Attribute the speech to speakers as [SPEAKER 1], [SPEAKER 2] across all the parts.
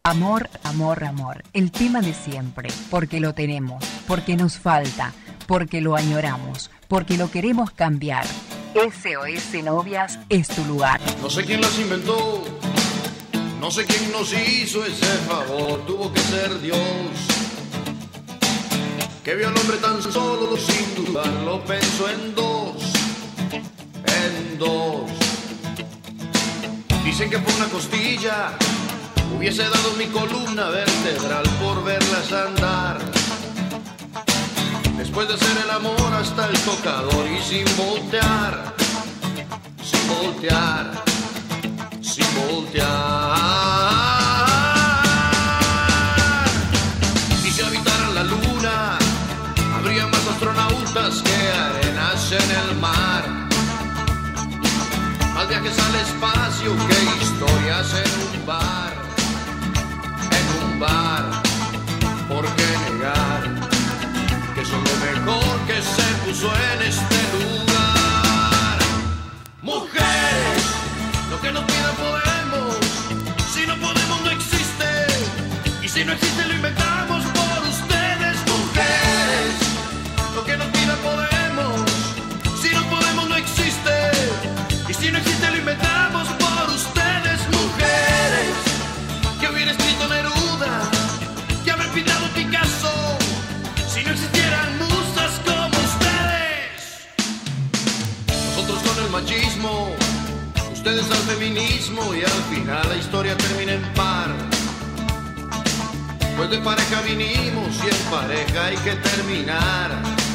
[SPEAKER 1] Amor, amor, amor. El tema de siempre. Porque lo tenemos, porque nos falta, porque lo añoramos, porque lo queremos cambiar. SOS Novias es tu lugar.
[SPEAKER 2] No sé quién las inventó, no sé quién nos hizo ese favor. Tuvo que ser Dios, que vio al hombre tan solo sin dudarlo. Pensó en dos. Dicen que por una costilla hubiese dado mi columna vertebral por verlas andar. Después de hacer el amor hasta el tocador y sin voltear, sin voltear, sin voltear. Y si habitaran la luna, habría más astronautas que arenas en el mar. Más viajes al espacio que historias en un bar. En un bar, ¿por qué negar que son lo mejor que se puso en este lugar? Mujeres, lo que nos pida podemos. Si no podemos no existe, y si no existe lo inventamos por ustedes. Mujeres, lo que nos pida podemos. Si no podemos no existe, y si no existe lo inventamos por ustedes. Mujeres, que hubiera escrito Neruda, que habrá pintado Picasso, si no existieran musas como ustedes. Nosotros con el machismo, ustedes al feminismo, y al final la historia termina en par. Pues de pareja vinimos y en pareja hay que terminar.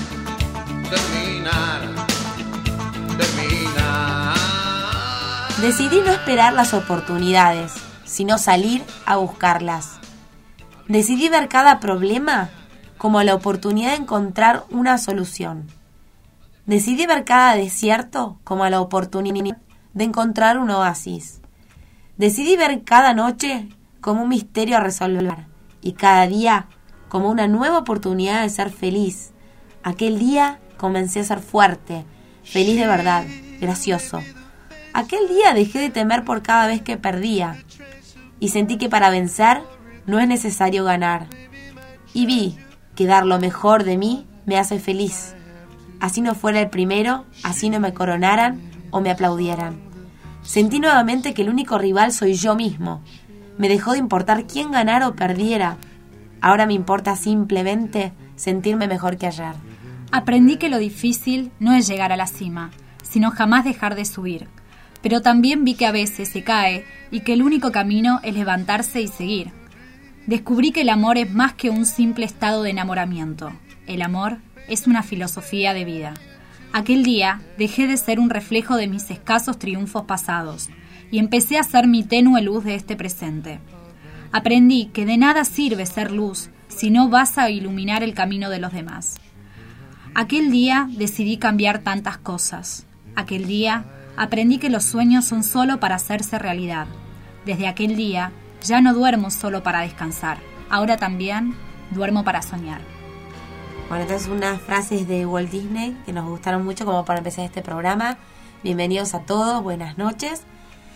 [SPEAKER 3] Decidí no esperar las oportunidades, sino salir a buscarlas. Decidí ver cada problema como la oportunidad de encontrar una solución. Decidí ver cada desierto como la oportunidad de encontrar un oasis. Decidí ver cada noche como un misterio a resolver y cada día como una nueva oportunidad de ser feliz. Aquel día comencé a ser fuerte, feliz de verdad, gracioso. Aquel día dejé de temer por cada vez que perdía y sentí que para vencer no es necesario ganar. Y vi que dar lo mejor de mí me hace feliz. Así no fuera el primero, así no me coronaran o me aplaudieran. Sentí nuevamente que el único rival soy yo mismo. Me dejó de importar quién ganara o perdiera. Ahora me importa simplemente sentirme mejor que ayer.
[SPEAKER 4] Aprendí que lo difícil no es llegar a la cima, sino jamás dejar de subir. Pero también vi que a veces se cae y que el único camino es levantarse y seguir. Descubrí que el amor es más que un simple estado de enamoramiento. El amor es una filosofía de vida. Aquel día dejé de ser un reflejo de mis escasos triunfos pasados y empecé a ser mi tenue luz de este presente. Aprendí que de nada sirve ser luz si no vas a iluminar el camino de los demás. Aquel día decidí cambiar tantas cosas. Aquel día aprendí que los sueños son solo para hacerse realidad. Desde aquel día ya no duermo solo para descansar. Ahora también duermo para soñar.
[SPEAKER 3] Bueno, entonces unas frases de Walt Disney que nos gustaron mucho como para empezar este programa. Bienvenidos a todos, buenas noches.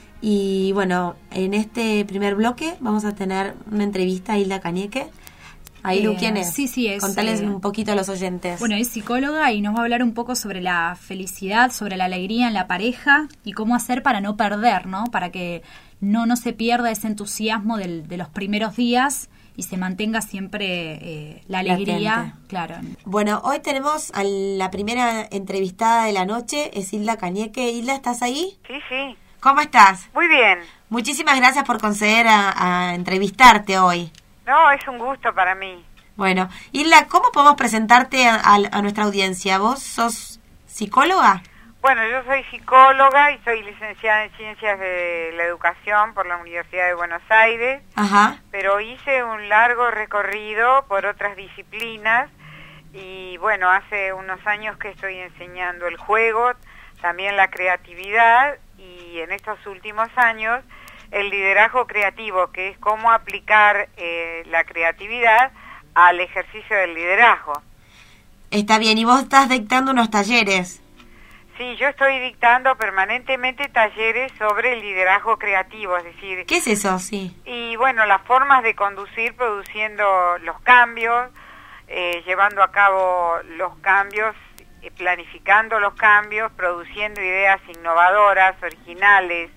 [SPEAKER 3] Y bueno, en este primer bloque vamos a tener una entrevista a Hilda Cañeque. Ailu, ¿quién es?
[SPEAKER 4] Sí, es.
[SPEAKER 3] Contales un poquito a los oyentes.
[SPEAKER 4] Bueno, es psicóloga y nos va a hablar un poco sobre la felicidad, sobre la alegría en la pareja y cómo hacer para no perder, ¿no? Para que no se pierda ese entusiasmo de los primeros días y se mantenga siempre la alegría.
[SPEAKER 3] Latente.
[SPEAKER 4] Claro.
[SPEAKER 3] Bueno, hoy tenemos a la primera entrevistada de la noche, es Hilda Cañeque. Hilda, ¿estás ahí?
[SPEAKER 5] Sí.
[SPEAKER 3] ¿Cómo estás?
[SPEAKER 5] Muy bien.
[SPEAKER 3] Muchísimas gracias por conceder a entrevistarte hoy.
[SPEAKER 5] No, es un gusto para mí.
[SPEAKER 3] Bueno, Hilda, ¿cómo podemos presentarte a nuestra audiencia? ¿Vos sos psicóloga?
[SPEAKER 5] Bueno, yo soy psicóloga y soy licenciada en Ciencias de la Educación por la Universidad de Buenos Aires.
[SPEAKER 3] Ajá.
[SPEAKER 5] Pero hice un largo recorrido por otras disciplinas y bueno, hace unos años que estoy enseñando el juego, también la creatividad y en estos últimos años el liderazgo creativo, que es cómo aplicar la creatividad al ejercicio del liderazgo.
[SPEAKER 3] Está bien, y vos estás dictando unos talleres.
[SPEAKER 5] Sí, yo estoy dictando permanentemente talleres sobre el liderazgo creativo, es decir...
[SPEAKER 3] ¿Qué es eso? Sí.
[SPEAKER 5] Y bueno, las formas de conducir produciendo los cambios, llevando a cabo los cambios, planificando los cambios, produciendo ideas innovadoras, originales,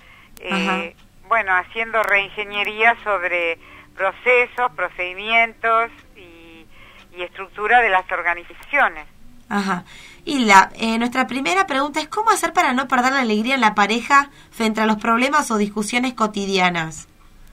[SPEAKER 5] bueno, haciendo reingeniería sobre procesos, procedimientos y estructura de las organizaciones.
[SPEAKER 3] Ajá. Y nuestra primera pregunta es ¿cómo hacer para no perder la alegría en la pareja frente a los problemas o discusiones cotidianas?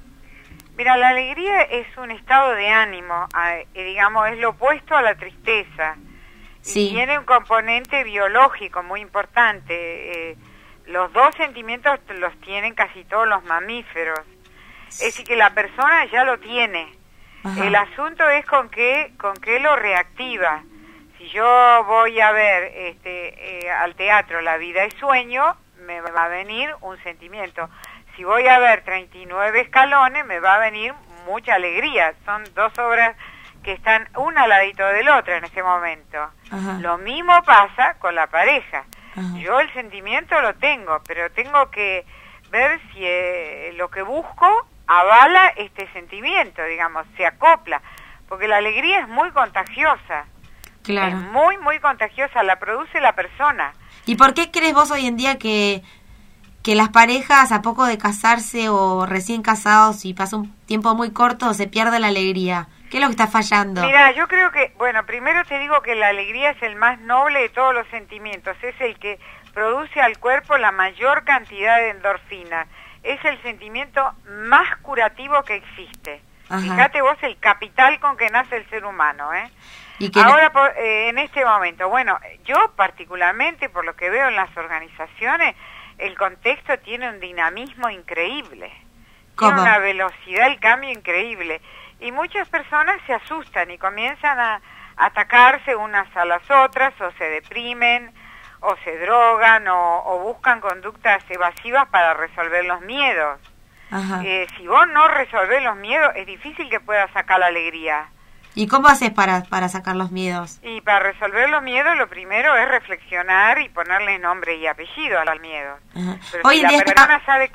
[SPEAKER 5] Mira, la alegría es un estado de ánimo, digamos, es lo opuesto a la tristeza.
[SPEAKER 3] Sí.
[SPEAKER 5] Y tiene un componente biológico muy importante. Los dos sentimientos los tienen casi todos los mamíferos. Es decir, que la persona ya lo tiene. Ajá. El asunto es con qué lo reactiva. Si yo voy a ver al teatro La vida es sueño, me va a venir un sentimiento. Si voy a ver 39 escalones, me va a venir mucha alegría. Son dos obras que están una al ladito del otro en ese momento. Ajá. Lo mismo pasa con la pareja. Ajá. Yo el sentimiento lo tengo, pero tengo que ver si lo que busco avala este sentimiento, digamos, se acopla. Porque la alegría es muy contagiosa.
[SPEAKER 3] Claro.
[SPEAKER 5] Es muy, muy contagiosa, la produce la persona.
[SPEAKER 3] ¿Y por qué crees vos hoy en día que las parejas a poco de casarse o recién casados y pasa un tiempo muy corto se pierde la alegría? ¿Qué es lo que está fallando?
[SPEAKER 5] Mira, yo creo que, bueno, primero te digo que la alegría es el más noble de todos los sentimientos, es el que produce al cuerpo la mayor cantidad de endorfinas, es el sentimiento más curativo que existe. Ajá. Fíjate vos el capital con que nace el ser humano, ¿eh? ¿Y ahora, en este momento, bueno, yo particularmente, por lo que veo en las organizaciones, el contexto tiene un dinamismo increíble.
[SPEAKER 3] ¿Cómo?
[SPEAKER 5] Tiene una velocidad, el cambio increíble. Y muchas personas se asustan y comienzan a atacarse unas a las otras, o se deprimen, o se drogan, o buscan conductas evasivas para resolver los miedos.
[SPEAKER 3] Ajá.
[SPEAKER 5] Si vos no resolvés los miedos, es difícil que puedas sacar la alegría.
[SPEAKER 3] ¿Y cómo haces para sacar los miedos?
[SPEAKER 5] Y para resolver los miedos, lo primero es reflexionar y ponerle nombre y apellido a los miedos.
[SPEAKER 3] Ajá.
[SPEAKER 5] Pero si la persona sale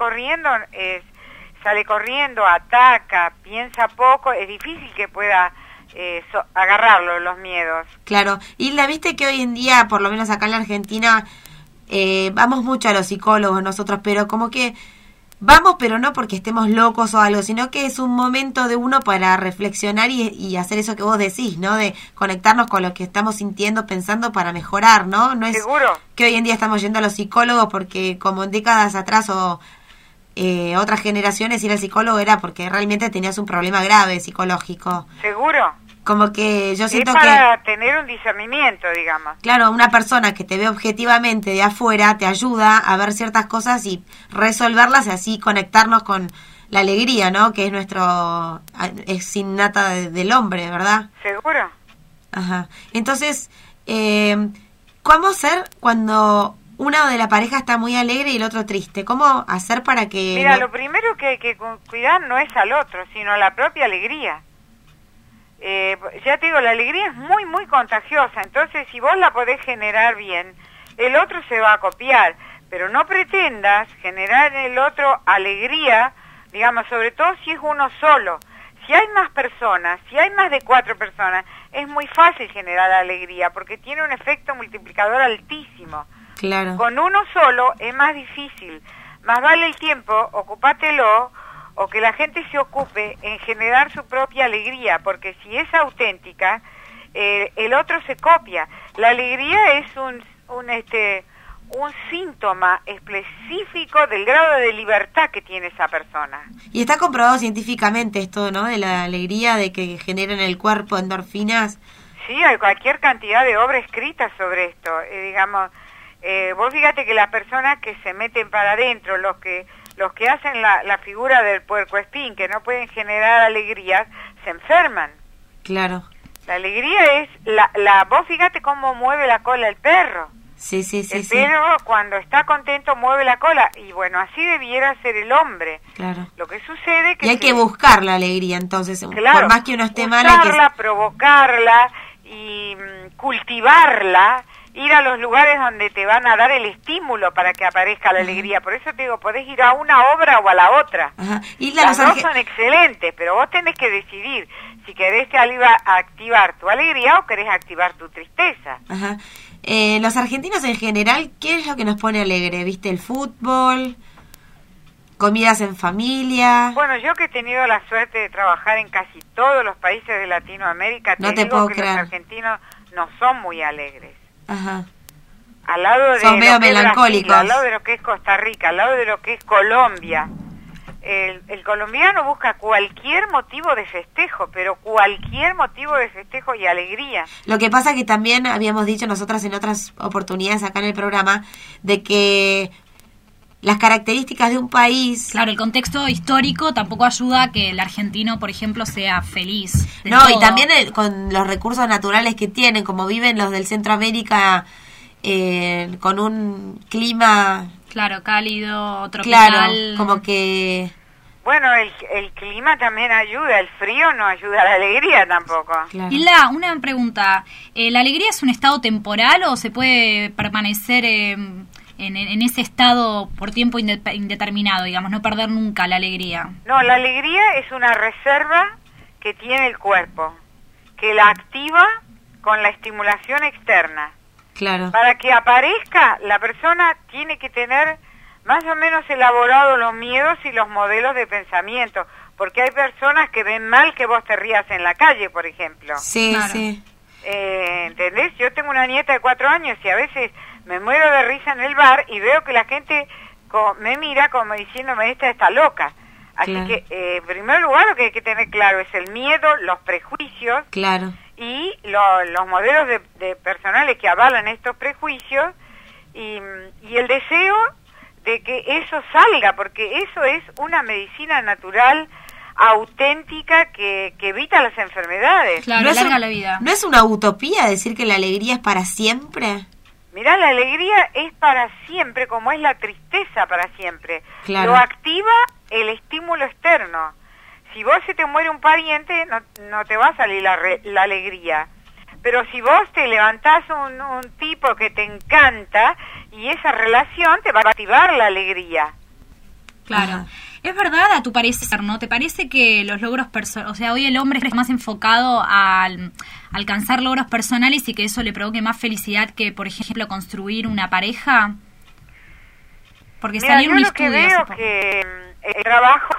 [SPEAKER 5] corriendo, ataca, piensa poco, es difícil que pueda agarrarlo, los miedos.
[SPEAKER 3] Claro. Y la viste que hoy en día, por lo menos acá en la Argentina, vamos mucho a los psicólogos nosotros, pero como que vamos, pero no porque estemos locos o algo, sino que es un momento de uno para reflexionar y hacer eso que vos decís, ¿no? De conectarnos con lo que estamos sintiendo, pensando para mejorar, ¿no? No es
[SPEAKER 5] ¿Seguro?
[SPEAKER 3] Que hoy en día estamos yendo a los psicólogos porque como en décadas atrás o otras generaciones ir al psicólogo era porque realmente tenías un problema grave psicológico.
[SPEAKER 5] ¿Seguro?
[SPEAKER 3] Como que yo siento que...
[SPEAKER 5] Es para tener un discernimiento, digamos.
[SPEAKER 3] Claro, una persona que te ve objetivamente de afuera te ayuda a ver ciertas cosas y resolverlas y así conectarnos con la alegría, ¿no? Que es innata del hombre, ¿verdad?
[SPEAKER 5] ¿Seguro?
[SPEAKER 3] Ajá. Entonces, ¿cómo hacer cuando una de la pareja está muy alegre y el otro triste? ¿Cómo hacer para que...?
[SPEAKER 5] Mira, lo primero que hay que cuidar no es al otro, sino a la propia alegría. Ya te digo, la alegría es muy, muy contagiosa, entonces si vos la podés generar bien, el otro se va a copiar, pero no pretendas generar en el otro alegría, digamos, sobre todo si es uno solo. Si hay más personas, si hay más de 4 personas, es muy fácil generar alegría, porque tiene un efecto multiplicador altísimo.
[SPEAKER 3] Claro.
[SPEAKER 5] Con uno solo es más difícil, más vale el tiempo, ocupátelo, o que la gente se ocupe en generar su propia alegría, porque si es auténtica, el otro se copia. La alegría es un síntoma específico del grado de libertad que tiene esa persona.
[SPEAKER 3] Y está comprobado científicamente esto, ¿no? De la alegría, de que genera en el cuerpo endorfinas.
[SPEAKER 5] Sí, hay cualquier cantidad de obras escritas sobre esto. Digamos, vos fíjate que las personas que se meten para adentro, los que hacen la figura del puercoespín, que no pueden generar alegrías, se enferman.
[SPEAKER 3] Claro.
[SPEAKER 5] La alegría es vos fíjate cómo mueve la cola el perro.
[SPEAKER 3] Sí.
[SPEAKER 5] El perro cuando está contento mueve la cola, y bueno, así debiera ser el hombre.
[SPEAKER 3] Claro.
[SPEAKER 5] Lo que sucede que...
[SPEAKER 3] Y hay que buscar la alegría, entonces,
[SPEAKER 5] claro,
[SPEAKER 3] por más que uno esté mal,
[SPEAKER 5] usarla, provocarla y cultivarla, ir a los lugares donde te van a dar el estímulo para que aparezca la alegría. Por eso te digo, podés ir a una obra o a la otra.
[SPEAKER 3] Ajá. Y
[SPEAKER 5] las dos son excelentes, pero vos tenés que decidir si querés activar tu alegría o querés activar tu tristeza.
[SPEAKER 3] Ajá. Los argentinos en general, ¿qué es lo que nos pone alegre? ¿Viste? El fútbol, comidas en familia.
[SPEAKER 5] Bueno, yo que he tenido la suerte de trabajar en casi todos los países de Latinoamérica, te digo que los argentinos no son muy alegres.
[SPEAKER 3] Ajá.
[SPEAKER 5] Al lado de
[SPEAKER 3] son medio melancólicos.
[SPEAKER 5] Brasil, al lado de lo que es Costa Rica, al lado de lo que es Colombia. El colombiano busca cualquier motivo de festejo, pero cualquier motivo de festejo y alegría.
[SPEAKER 3] Lo que pasa que también habíamos dicho nosotras en otras oportunidades acá en el programa, de que las características de un país...
[SPEAKER 4] Claro, el contexto histórico tampoco ayuda a que el argentino, por ejemplo, sea feliz.
[SPEAKER 3] No, todo. Y también con los recursos naturales que tienen, como viven los del Centroamérica, con un clima...
[SPEAKER 4] Claro, cálido, tropical.
[SPEAKER 3] Claro, como que...
[SPEAKER 5] Bueno, el clima también ayuda, el frío no ayuda a la alegría tampoco.
[SPEAKER 4] Claro. Hilda, una pregunta, ¿la alegría es un estado temporal o se puede permanecer en ese estado por tiempo indeterminado, digamos, no perder nunca la alegría?
[SPEAKER 5] No, la alegría es una reserva que tiene el cuerpo, que la activa con la estimulación externa.
[SPEAKER 3] Claro.
[SPEAKER 5] Para que aparezca, la persona tiene que tener más o menos elaborados los miedos y los modelos de pensamiento, porque hay personas que ven mal que vos te rías en la calle, por ejemplo.
[SPEAKER 3] Sí, claro. Sí.
[SPEAKER 5] ¿Entendés? Yo tengo una nieta de 4 años y a veces me muero de risa en el bar y veo que la gente me mira como diciéndome, esta está loca. Así claro. Que, en primer lugar, lo que hay que tener claro es el miedo, los prejuicios.
[SPEAKER 3] Claro.
[SPEAKER 5] Y los modelos de personales que avalan estos prejuicios y el deseo de que eso salga, porque eso es una medicina natural auténtica que evita las enfermedades.
[SPEAKER 4] Claro, alarga la vida.
[SPEAKER 3] ¿No es una utopía decir que la alegría es para siempre?
[SPEAKER 5] Mirá, la alegría es para siempre, como es la tristeza para siempre.
[SPEAKER 3] Claro.
[SPEAKER 5] Lo activa el estímulo externo. Si vos se te muere un pariente, no te va a salir la alegría. Pero si vos te levantás un tipo que te encanta y esa relación te va a activar la alegría.
[SPEAKER 4] Claro. Ajá. Es verdad, a tu parecer, ¿no? ¿Te parece que los logros personales, o sea, hoy el hombre es más enfocado a alcanzar logros personales y que eso le provoque más felicidad que, por ejemplo, construir una pareja? Porque
[SPEAKER 5] mira,
[SPEAKER 4] salió un
[SPEAKER 5] yo
[SPEAKER 4] estudio.
[SPEAKER 5] Lo que veo que el trabajo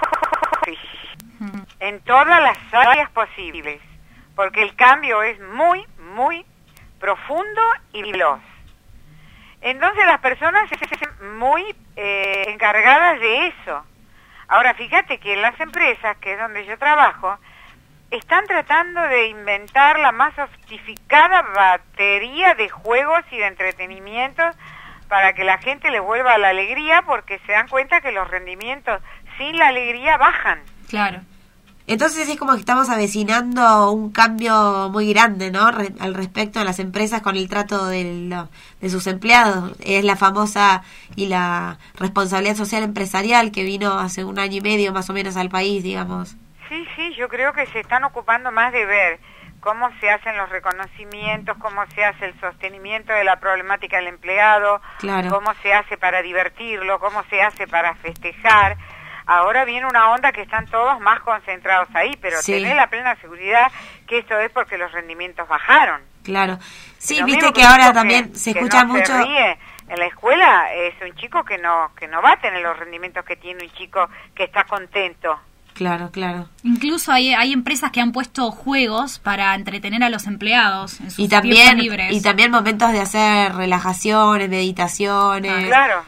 [SPEAKER 5] en todas las áreas posibles, porque el cambio es muy, muy profundo y veloz. Entonces las personas se hacen muy encargadas de eso. Ahora, fíjate que en las empresas, que es donde yo trabajo, están tratando de inventar la más sofisticada batería de juegos y de entretenimientos para que la gente le vuelva a la alegría, porque se dan cuenta que los rendimientos sin la alegría bajan.
[SPEAKER 4] Claro.
[SPEAKER 3] Entonces es como que estamos avecinando un cambio muy grande, ¿no? Al respecto de las empresas con el trato de sus empleados. Es la famosa y la responsabilidad social empresarial que vino hace 1 año y medio más o menos al país, digamos.
[SPEAKER 5] Sí, yo creo que se están ocupando más de ver cómo se hacen los reconocimientos, cómo se hace el sostenimiento de la problemática del empleado,
[SPEAKER 3] claro.
[SPEAKER 5] Cómo se hace para divertirlo, cómo se hace para festejar. Ahora viene una onda que están todos más concentrados ahí, pero
[SPEAKER 3] sí.
[SPEAKER 5] Tenés la plena seguridad que esto es porque los rendimientos bajaron.
[SPEAKER 3] Claro. Sí,
[SPEAKER 5] pero
[SPEAKER 3] viste que ahora también se escucha
[SPEAKER 5] no
[SPEAKER 3] mucho...
[SPEAKER 5] Se ríe. En la escuela es un chico que no va a tener los rendimientos que tiene un chico que está contento.
[SPEAKER 3] Claro.
[SPEAKER 4] Incluso hay empresas que han puesto juegos para entretener a los empleados en sus
[SPEAKER 3] y
[SPEAKER 4] tiempos
[SPEAKER 3] también
[SPEAKER 4] libres.
[SPEAKER 3] Y también momentos de hacer relajaciones, meditaciones.
[SPEAKER 5] Claro.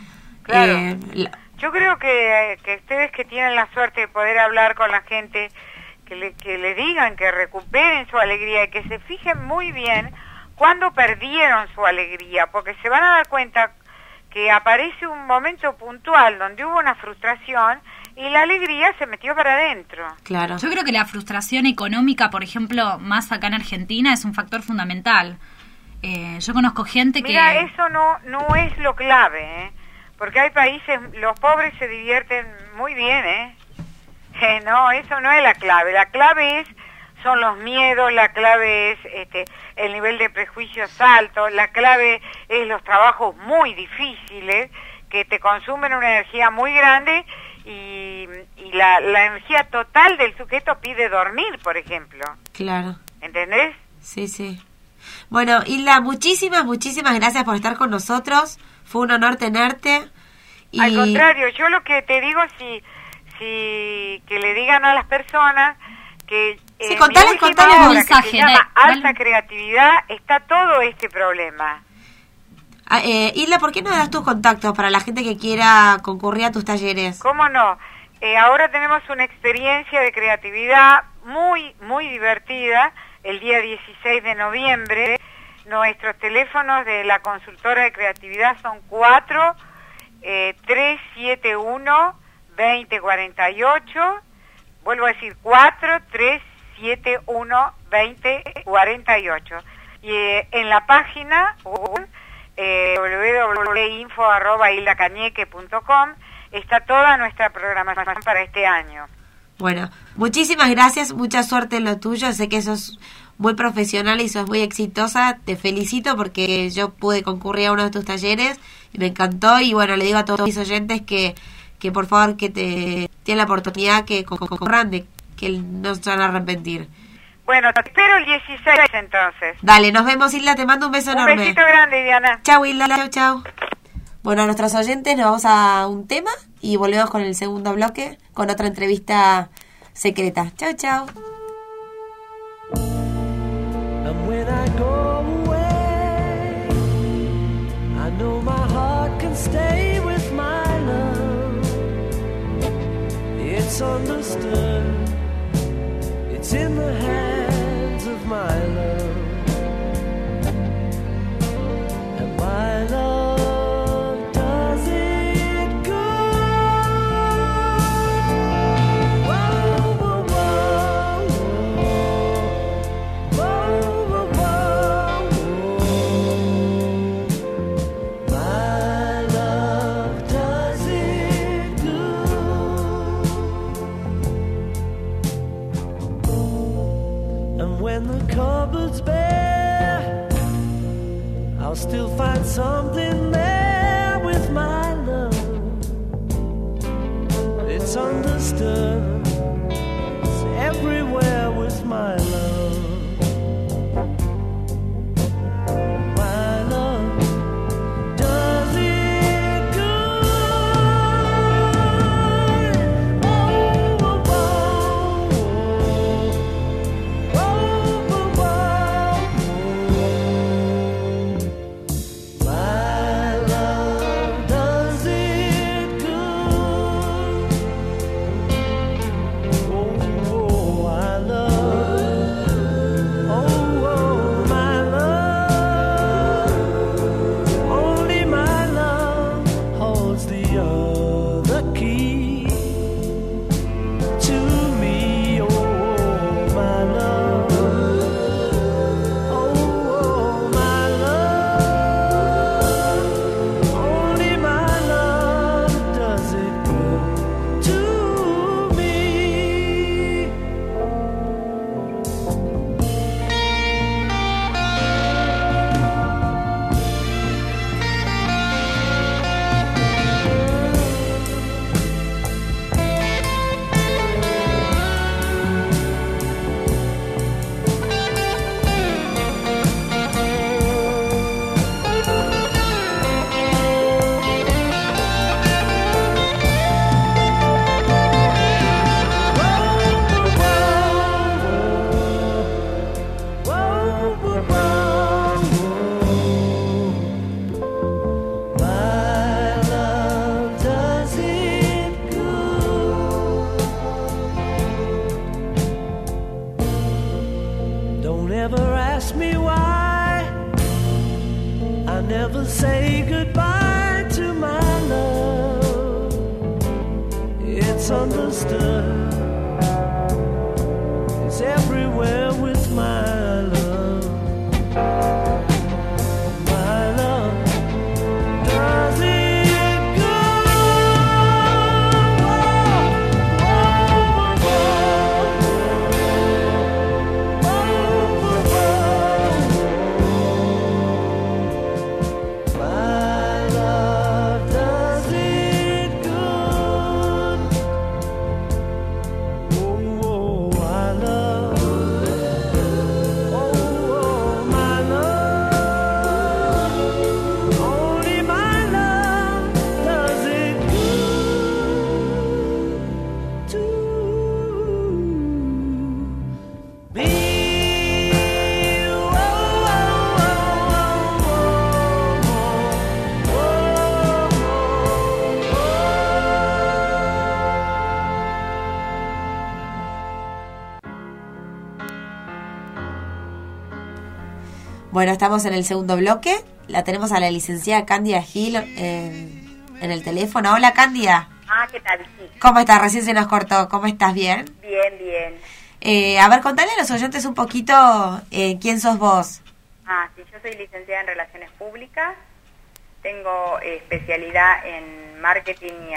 [SPEAKER 5] Yo creo que ustedes que tienen la suerte de poder hablar con la gente, que le digan que recuperen su alegría y que se fijen muy bien cuándo perdieron su alegría, porque se van a dar cuenta que aparece un momento puntual donde hubo una frustración y la alegría se metió para adentro.
[SPEAKER 3] Claro.
[SPEAKER 4] Yo creo que la frustración económica, por ejemplo, más acá en Argentina, es un factor fundamental. Yo conozco gente que...
[SPEAKER 5] Mira, eso no es lo clave, porque hay países, los pobres se divierten muy bien, no, eso no es la clave. La clave es son los miedos, la clave es el nivel de prejuicios alto, la clave es los trabajos muy difíciles que te consumen una energía muy grande y la energía total del sujeto pide dormir, por ejemplo.
[SPEAKER 3] Claro.
[SPEAKER 5] ¿Entendés?
[SPEAKER 3] Sí, sí. Bueno, Hilda, muchísimas gracias por estar con nosotros. Fue un honor tenerte. Y...
[SPEAKER 5] Al contrario, yo lo que te digo, si que le digan a las personas que
[SPEAKER 3] sí, contale
[SPEAKER 5] obra,
[SPEAKER 3] un
[SPEAKER 4] mensaje,
[SPEAKER 5] que se llama Alta Creatividad, está todo este problema.
[SPEAKER 3] Hilda, ¿por qué no das tus contactos para la gente que quiera concurrir a tus talleres?
[SPEAKER 5] ¿Cómo no? Ahora tenemos una experiencia de creatividad muy, muy divertida, el día 16 de noviembre. Nuestros teléfonos de la consultora de creatividad son 4-371-2048. Vuelvo a decir 4-371-2048. Y en la página www.info@hildacañeque.com está toda nuestra programación para este año.
[SPEAKER 3] Bueno, muchísimas gracias, mucha suerte en lo tuyo. Sé que sos muy profesional y sos muy exitosa. Te felicito porque yo pude concurrir a uno de tus talleres y me encantó. Y bueno, le digo a todos mis oyentes que por favor que te tienen la oportunidad que concurran, que no se van a arrepentir.
[SPEAKER 5] Bueno, te espero el 16 entonces.
[SPEAKER 3] Dale, nos vemos, Hilda, te mando un beso enorme.
[SPEAKER 5] Un besito grande, Diana.
[SPEAKER 3] Chau, Hilda, chau. Bueno, a nuestros oyentes nos vamos a un tema y volvemos con el segundo bloque con otra entrevista secreta. Chau.
[SPEAKER 6] And when I go away, I know my heart can stay with my love. It's understood, it's in the hands of my love. And my love does it good. Whoa, whoa, whoa, whoa, whoa, whoa, whoa. My love does it good. And when the cupboard's bare, I'll still find something there with my love. It's understood, it's everywhere with my love. My love does it good. Oh, oh, oh, oh, oh, oh, oh. My love does it good. Oh, oh, I love. Oh, oh, my love. Only my love holds the other key to me. Oh, my love. Oh, my love. Only my love does it good to me. My love does it good. Don't ever ask me why I never say goodbye to my love. It's understood, it's everywhere with my love. My love does it good. Whoa, whoa, whoa, whoa.
[SPEAKER 3] Bueno, estamos en el segundo bloque. La tenemos a la licenciada Cándida Gil en el teléfono. Hola, Cándida.
[SPEAKER 7] ¿Qué tal? Sí.
[SPEAKER 3] ¿Cómo estás? Recién se nos cortó. ¿Cómo estás? ¿Bien?
[SPEAKER 7] Bien, bien.
[SPEAKER 3] A ver, contale a los oyentes un poquito quién sos vos.
[SPEAKER 7] Sí, yo soy licenciada en Relaciones Públicas. Tengo especialidad en marketing y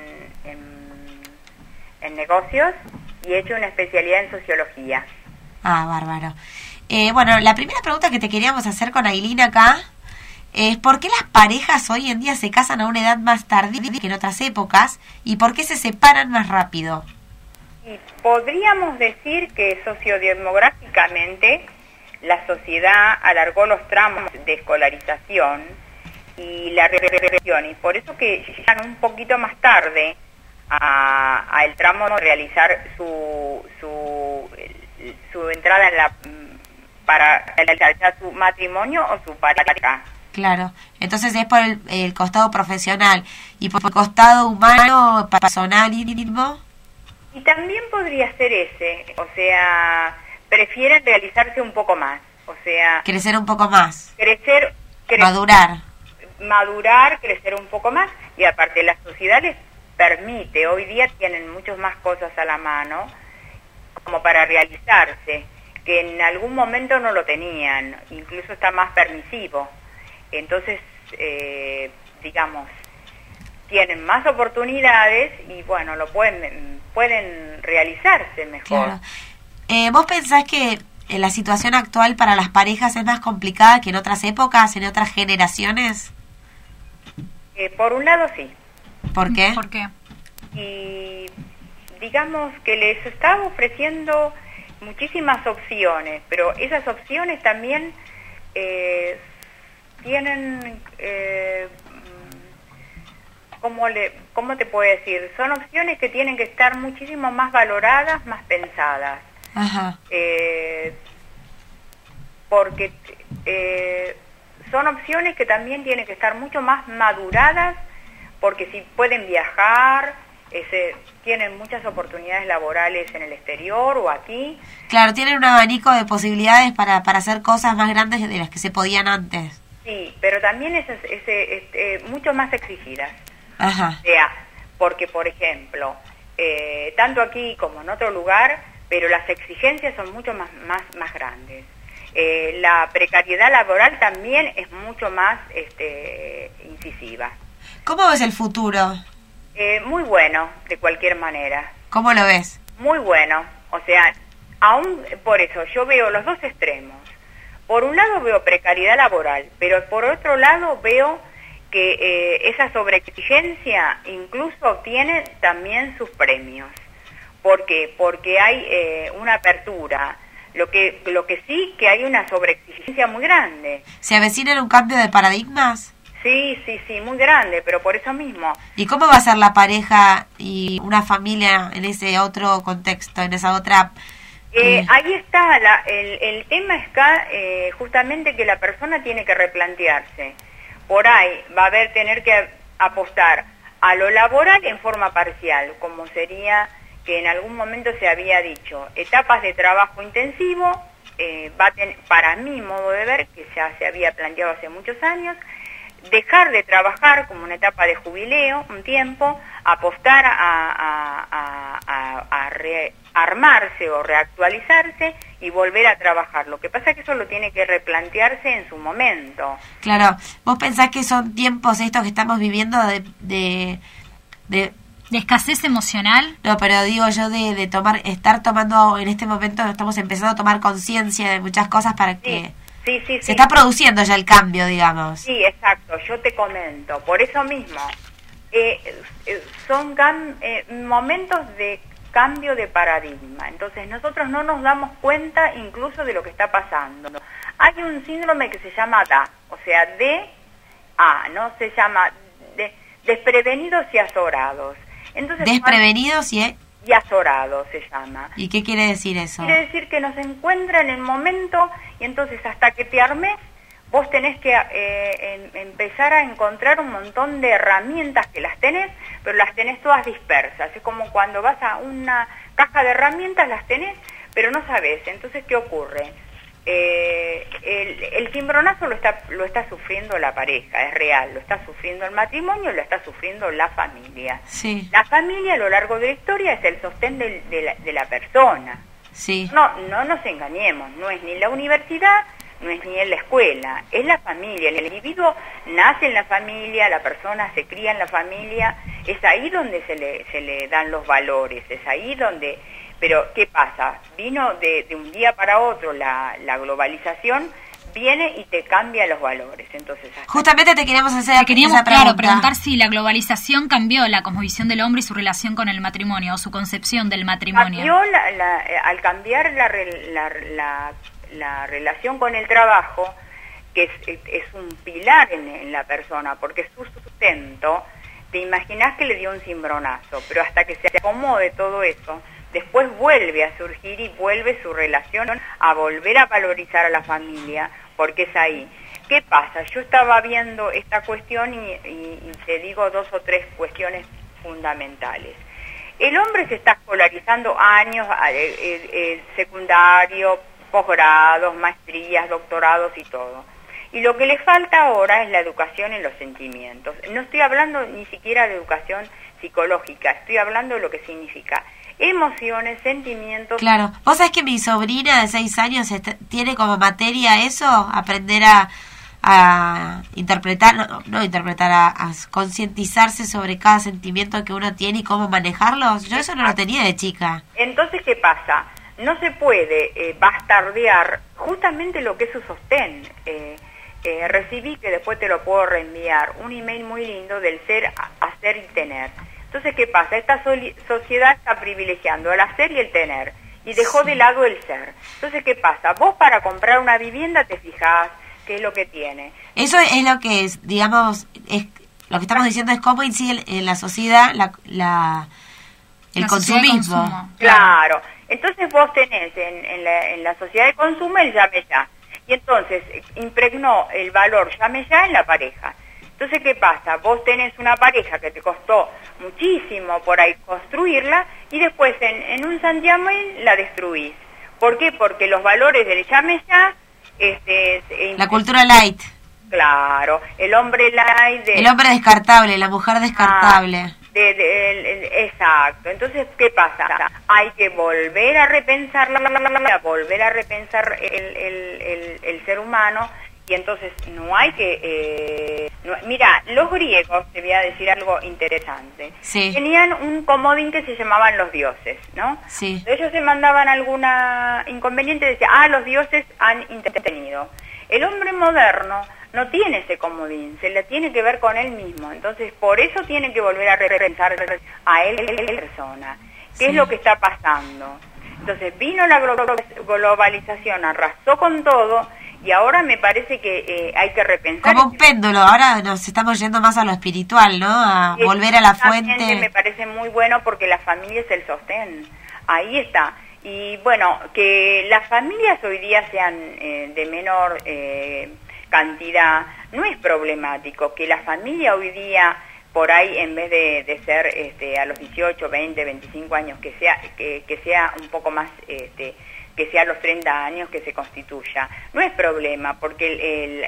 [SPEAKER 7] en negocios. Y he hecho una especialidad en sociología.
[SPEAKER 3] Bárbaro. Bueno, la primera pregunta que te queríamos hacer con Ailina acá es ¿por qué las parejas hoy en día se casan a una edad más tardía que en otras épocas? ¿Y por qué se separan más rápido?
[SPEAKER 7] Y podríamos decir que sociodemográficamente la sociedad alargó los tramos de escolarización y la represión, y por eso que llegan un poquito más tarde a el tramo de realizar su entrada en para realizar su matrimonio o su pareja.
[SPEAKER 3] Claro, entonces es por el costado profesional y por el costado humano, personal íntimo.
[SPEAKER 7] Y también podría ser ese, o sea, prefieren realizarse un poco más, o sea...
[SPEAKER 3] Crecer un poco más.
[SPEAKER 7] Madurar, crecer un poco más, y aparte la sociedad les permite, hoy día tienen muchas más cosas a la mano como para realizarse, que en algún momento no lo tenían, incluso está más permisivo. Entonces, digamos, tienen más oportunidades y bueno, pueden realizarse mejor.
[SPEAKER 3] Claro. ¿Vos pensás que la situación actual para las parejas es más complicada que en otras épocas, en otras generaciones?
[SPEAKER 7] Por un lado sí.
[SPEAKER 3] ¿Por qué?
[SPEAKER 4] ¿Por qué?
[SPEAKER 7] Y digamos que les está ofreciendo muchísimas opciones, pero esas opciones también tienen, ¿cómo te puedo decir? Son opciones que tienen que estar muchísimo más valoradas, más pensadas.
[SPEAKER 3] Ajá.
[SPEAKER 7] Porque son opciones que también tienen que estar mucho más maduradas, porque si pueden viajar, tienen muchas oportunidades laborales en el exterior o aquí.
[SPEAKER 3] Claro, tienen un abanico de posibilidades para hacer cosas más grandes de las que se podían antes.
[SPEAKER 7] Sí, pero también mucho más exigidas.
[SPEAKER 3] Ajá.
[SPEAKER 7] O sea, porque por ejemplo, tanto aquí como en otro lugar, pero las exigencias son mucho más grandes. La precariedad laboral también es mucho más incisiva.
[SPEAKER 3] ¿Cómo ves el futuro?
[SPEAKER 7] Muy bueno, de cualquier manera.
[SPEAKER 3] ¿Cómo lo ves?
[SPEAKER 7] Muy bueno. O sea, aún por eso yo veo los dos extremos. Por un lado veo precariedad laboral, pero por otro lado veo que esa sobreexigencia incluso obtiene también sus premios. ¿Por qué? Porque hay una apertura. Lo que sí, que hay una sobreexigencia muy grande.
[SPEAKER 3] ¿Se avecina un cambio de paradigmas?
[SPEAKER 7] Sí, muy grande, pero por eso mismo.
[SPEAKER 3] ¿Y cómo va a ser la pareja y una familia en ese otro contexto, en esa otra...?
[SPEAKER 7] Ahí está, el tema está justamente que la persona tiene que replantearse. Por ahí va a tener que apostar a lo laboral en forma parcial, como sería que en algún momento se había dicho, etapas de trabajo intensivo, para mi modo de ver, que ya se había planteado hace muchos años, dejar de trabajar como una etapa de jubileo un tiempo, apostar a rearmarse o reactualizarse y volver a trabajar. Lo que pasa es que eso lo tiene que replantearse en su momento.
[SPEAKER 3] Claro, ¿vos pensás que son tiempos estos que estamos viviendo de
[SPEAKER 4] escasez emocional?
[SPEAKER 3] No, pero digo yo de estar tomando, en este momento estamos empezando a tomar conciencia de muchas cosas para que...
[SPEAKER 7] Sí.
[SPEAKER 3] Se está produciendo ya el cambio, digamos.
[SPEAKER 7] Sí, exacto, yo te comento. Por eso mismo, son momentos de cambio de paradigma. Entonces nosotros no nos damos cuenta incluso de lo que está pasando. Hay un síndrome que se llama DA, o sea, ¿no? Se llama desprevenidos y azorados. Entonces,
[SPEAKER 3] desprevenidos y
[SPEAKER 7] azorados se llama.
[SPEAKER 3] ¿Y qué quiere decir eso?
[SPEAKER 7] Quiere decir que nos encuentra en el momento y entonces hasta que te armes vos tenés que empezar a encontrar un montón de herramientas que las tenés, pero las tenés todas dispersas. Es como cuando vas a una caja de herramientas, las tenés, pero no sabés. Entonces, ¿qué ocurre? el cimbronazo lo está sufriendo la pareja, es real, lo está sufriendo el matrimonio, lo está sufriendo la familia.
[SPEAKER 3] Sí.
[SPEAKER 7] La familia a lo largo de la historia es el sostén de la persona.
[SPEAKER 3] Sí.
[SPEAKER 7] No nos engañemos, no es ni la universidad, no es ni en la escuela, es la familia. El individuo nace en la familia, la persona se cría en la familia, es ahí donde se le dan los valores, es ahí donde... Pero, ¿qué pasa? Vino de un día para otro la globalización, viene y te cambia los valores. Entonces,
[SPEAKER 3] justamente te queríamos hacer
[SPEAKER 4] Te queríamos,
[SPEAKER 3] esa pregunta.
[SPEAKER 4] preguntar si la globalización cambió la cosmovisión del hombre y su relación con el matrimonio, o su concepción del matrimonio.
[SPEAKER 7] Cambió al cambiar la relación con el trabajo, que es un pilar en la persona, porque es su sustento. Te imaginás que le dio un cimbronazo, pero hasta que se acomode todo eso, después vuelve a surgir y vuelve su relación a volver a valorizar a la familia, porque es ahí. ¿Qué pasa? Yo estaba viendo esta cuestión y te digo 2 o 3 cuestiones fundamentales. El hombre se está escolarizando años, secundario, posgrados, maestrías, doctorados y todo. Y lo que le falta ahora es la educación en los sentimientos. No estoy hablando ni siquiera de educación psicológica, estoy hablando de lo que significa emociones, sentimientos.
[SPEAKER 3] Claro. ¿Vos sabés que mi sobrina de 6 años tiene como materia eso? Aprender a interpretar, no interpretar, a concientizarse sobre cada sentimiento que uno tiene y cómo manejarlos. Yo eso no lo tenía de chica.
[SPEAKER 7] Entonces, ¿qué pasa? No se puede bastardear justamente lo que es su sostén. Recibí, que después te lo puedo reenviar, un email muy lindo del ser, hacer y tener. Entonces, ¿qué pasa? Esta sociedad está privilegiando el hacer y el tener, y dejó de lado el ser. Entonces, ¿qué pasa? Vos para comprar una vivienda te fijás qué es lo que tiene.
[SPEAKER 3] Eso es lo que es, digamos, lo que estamos diciendo es cómo incide en la sociedad el consumismo.
[SPEAKER 7] Claro. Entonces vos tenés en la sociedad de consumo el llame ya. Y entonces impregnó el valor llame ya en la pareja. Entonces, ¿qué pasa? Vos tenés una pareja que te costó muchísimo por ahí construirla y después en un santiamén la destruís. ¿Por qué? Porque los valores del llame ya...
[SPEAKER 3] la cultura light.
[SPEAKER 7] Claro, el hombre light...
[SPEAKER 3] el hombre descartable, la mujer descartable.
[SPEAKER 7] Exacto. Entonces, ¿qué pasa? Hay que volver a repensar el ser humano. Y entonces no hay que... mira, los griegos, te voy a decir algo interesante.
[SPEAKER 3] Sí.
[SPEAKER 7] Tenían un comodín que se llamaban los dioses, ¿no?
[SPEAKER 3] Sí.
[SPEAKER 7] Ellos se mandaban alguna inconveniente y decían, los dioses han intervenido. El hombre moderno no tiene ese comodín, se le tiene que ver con él mismo. Entonces, por eso tiene que volver a repensar a él, persona. ¿Qué es lo que está pasando? Entonces, vino la globalización, arrasó con todo... Y ahora me parece que hay que repensar...
[SPEAKER 3] Como un péndulo, ahora nos estamos yendo más a lo espiritual, ¿no? A volver a la fuente.
[SPEAKER 7] Me parece muy bueno porque la familia es el sostén. Ahí está. Y bueno, que las familias hoy día sean de menor cantidad no es problemático. Que la familia hoy día, por ahí, en vez de ser a los 18, 20, 25 años, que sea un poco más... que sea a los 30 años que se constituya. No es problema, porque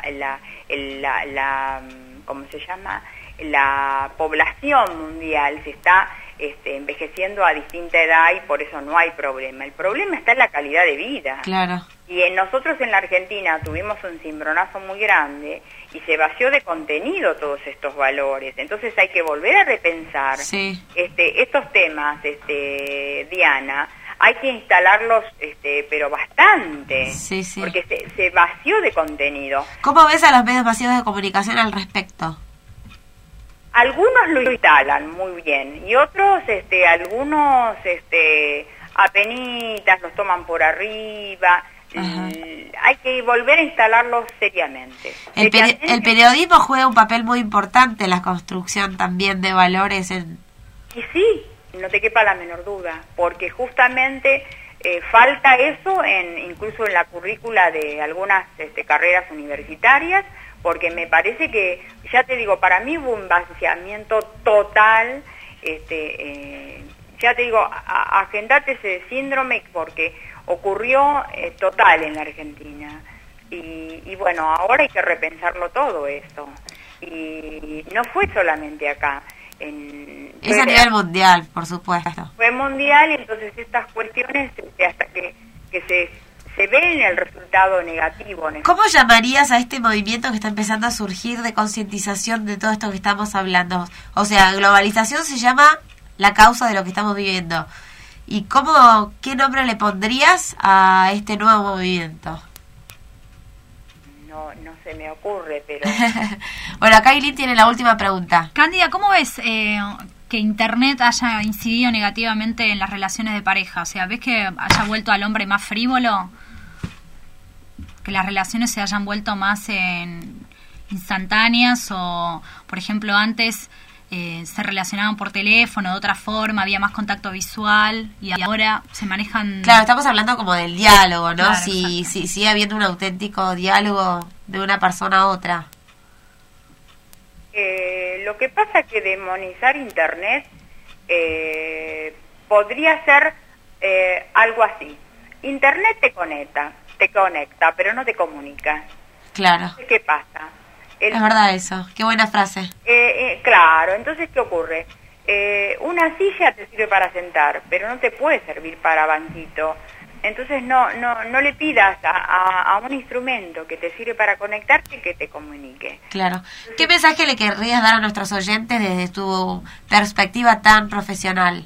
[SPEAKER 7] ¿cómo se llama? La población mundial se está envejeciendo a distinta edad y por eso no hay problema. El problema está en la calidad de vida.
[SPEAKER 3] Claro.
[SPEAKER 7] Y nosotros en la Argentina tuvimos un cimbronazo muy grande y se vació de contenido todos estos valores. Entonces hay que volver a repensar estos temas, Diana. Hay que instalarlos, pero bastante, porque se vació de contenido.
[SPEAKER 3] ¿Cómo ves a los medios masivos de comunicación al respecto?
[SPEAKER 7] Algunos lo instalan muy bien y otros, algunos, apenitas los toman por arriba. Hay que volver a instalarlos seriamente.
[SPEAKER 3] El periodismo juega un papel muy importante en la construcción también de valores.
[SPEAKER 7] Y sí. No te quepa la menor duda, porque justamente falta eso incluso en la currícula de algunas carreras universitarias, porque me parece que, ya te digo, para mí hubo un vaciamiento total. ya te digo, agendate ese síndrome porque ocurrió total en la Argentina. Y bueno, ahora hay que repensarlo todo esto. Y no fue solamente acá.
[SPEAKER 3] Es a nivel mundial, por supuesto.
[SPEAKER 7] Fue mundial, y entonces estas cuestiones, hasta que se ven el resultado negativo.
[SPEAKER 3] ¿Cómo llamarías a este movimiento que está empezando a surgir de concientización de todo esto que estamos hablando? O sea, globalización se llama la causa de lo que estamos viviendo. ¿Y qué nombre le pondrías a este nuevo movimiento?
[SPEAKER 7] No se me ocurre, pero...
[SPEAKER 3] Bueno, acá Aileen tiene la última pregunta.
[SPEAKER 4] Cándida, ¿cómo ves que Internet haya incidido negativamente en las relaciones de pareja? O sea, ¿ves que haya vuelto al hombre más frívolo? ¿Que las relaciones se hayan vuelto más instantáneas? O, por ejemplo, antes se relacionaban por teléfono de otra forma, había más contacto visual, y ahora se manejan...
[SPEAKER 3] Claro, estamos hablando como del diálogo, ¿no?
[SPEAKER 4] Claro,
[SPEAKER 3] si sigue habiendo un auténtico diálogo de una persona a otra.
[SPEAKER 7] Lo que pasa es que demonizar Internet podría ser algo así. Internet te conecta, pero no te comunica.
[SPEAKER 3] Claro.
[SPEAKER 7] ¿Qué pasa?
[SPEAKER 3] Es verdad eso, qué buena frase.
[SPEAKER 7] Claro, entonces ¿qué ocurre? Una silla te sirve para sentar, pero no te puede servir para banquito. Entonces no le pidas a un instrumento que te sirve para conectarte que te comunique.
[SPEAKER 3] Claro. ¿Qué mensaje le querrías dar a nuestros oyentes desde tu perspectiva tan profesional?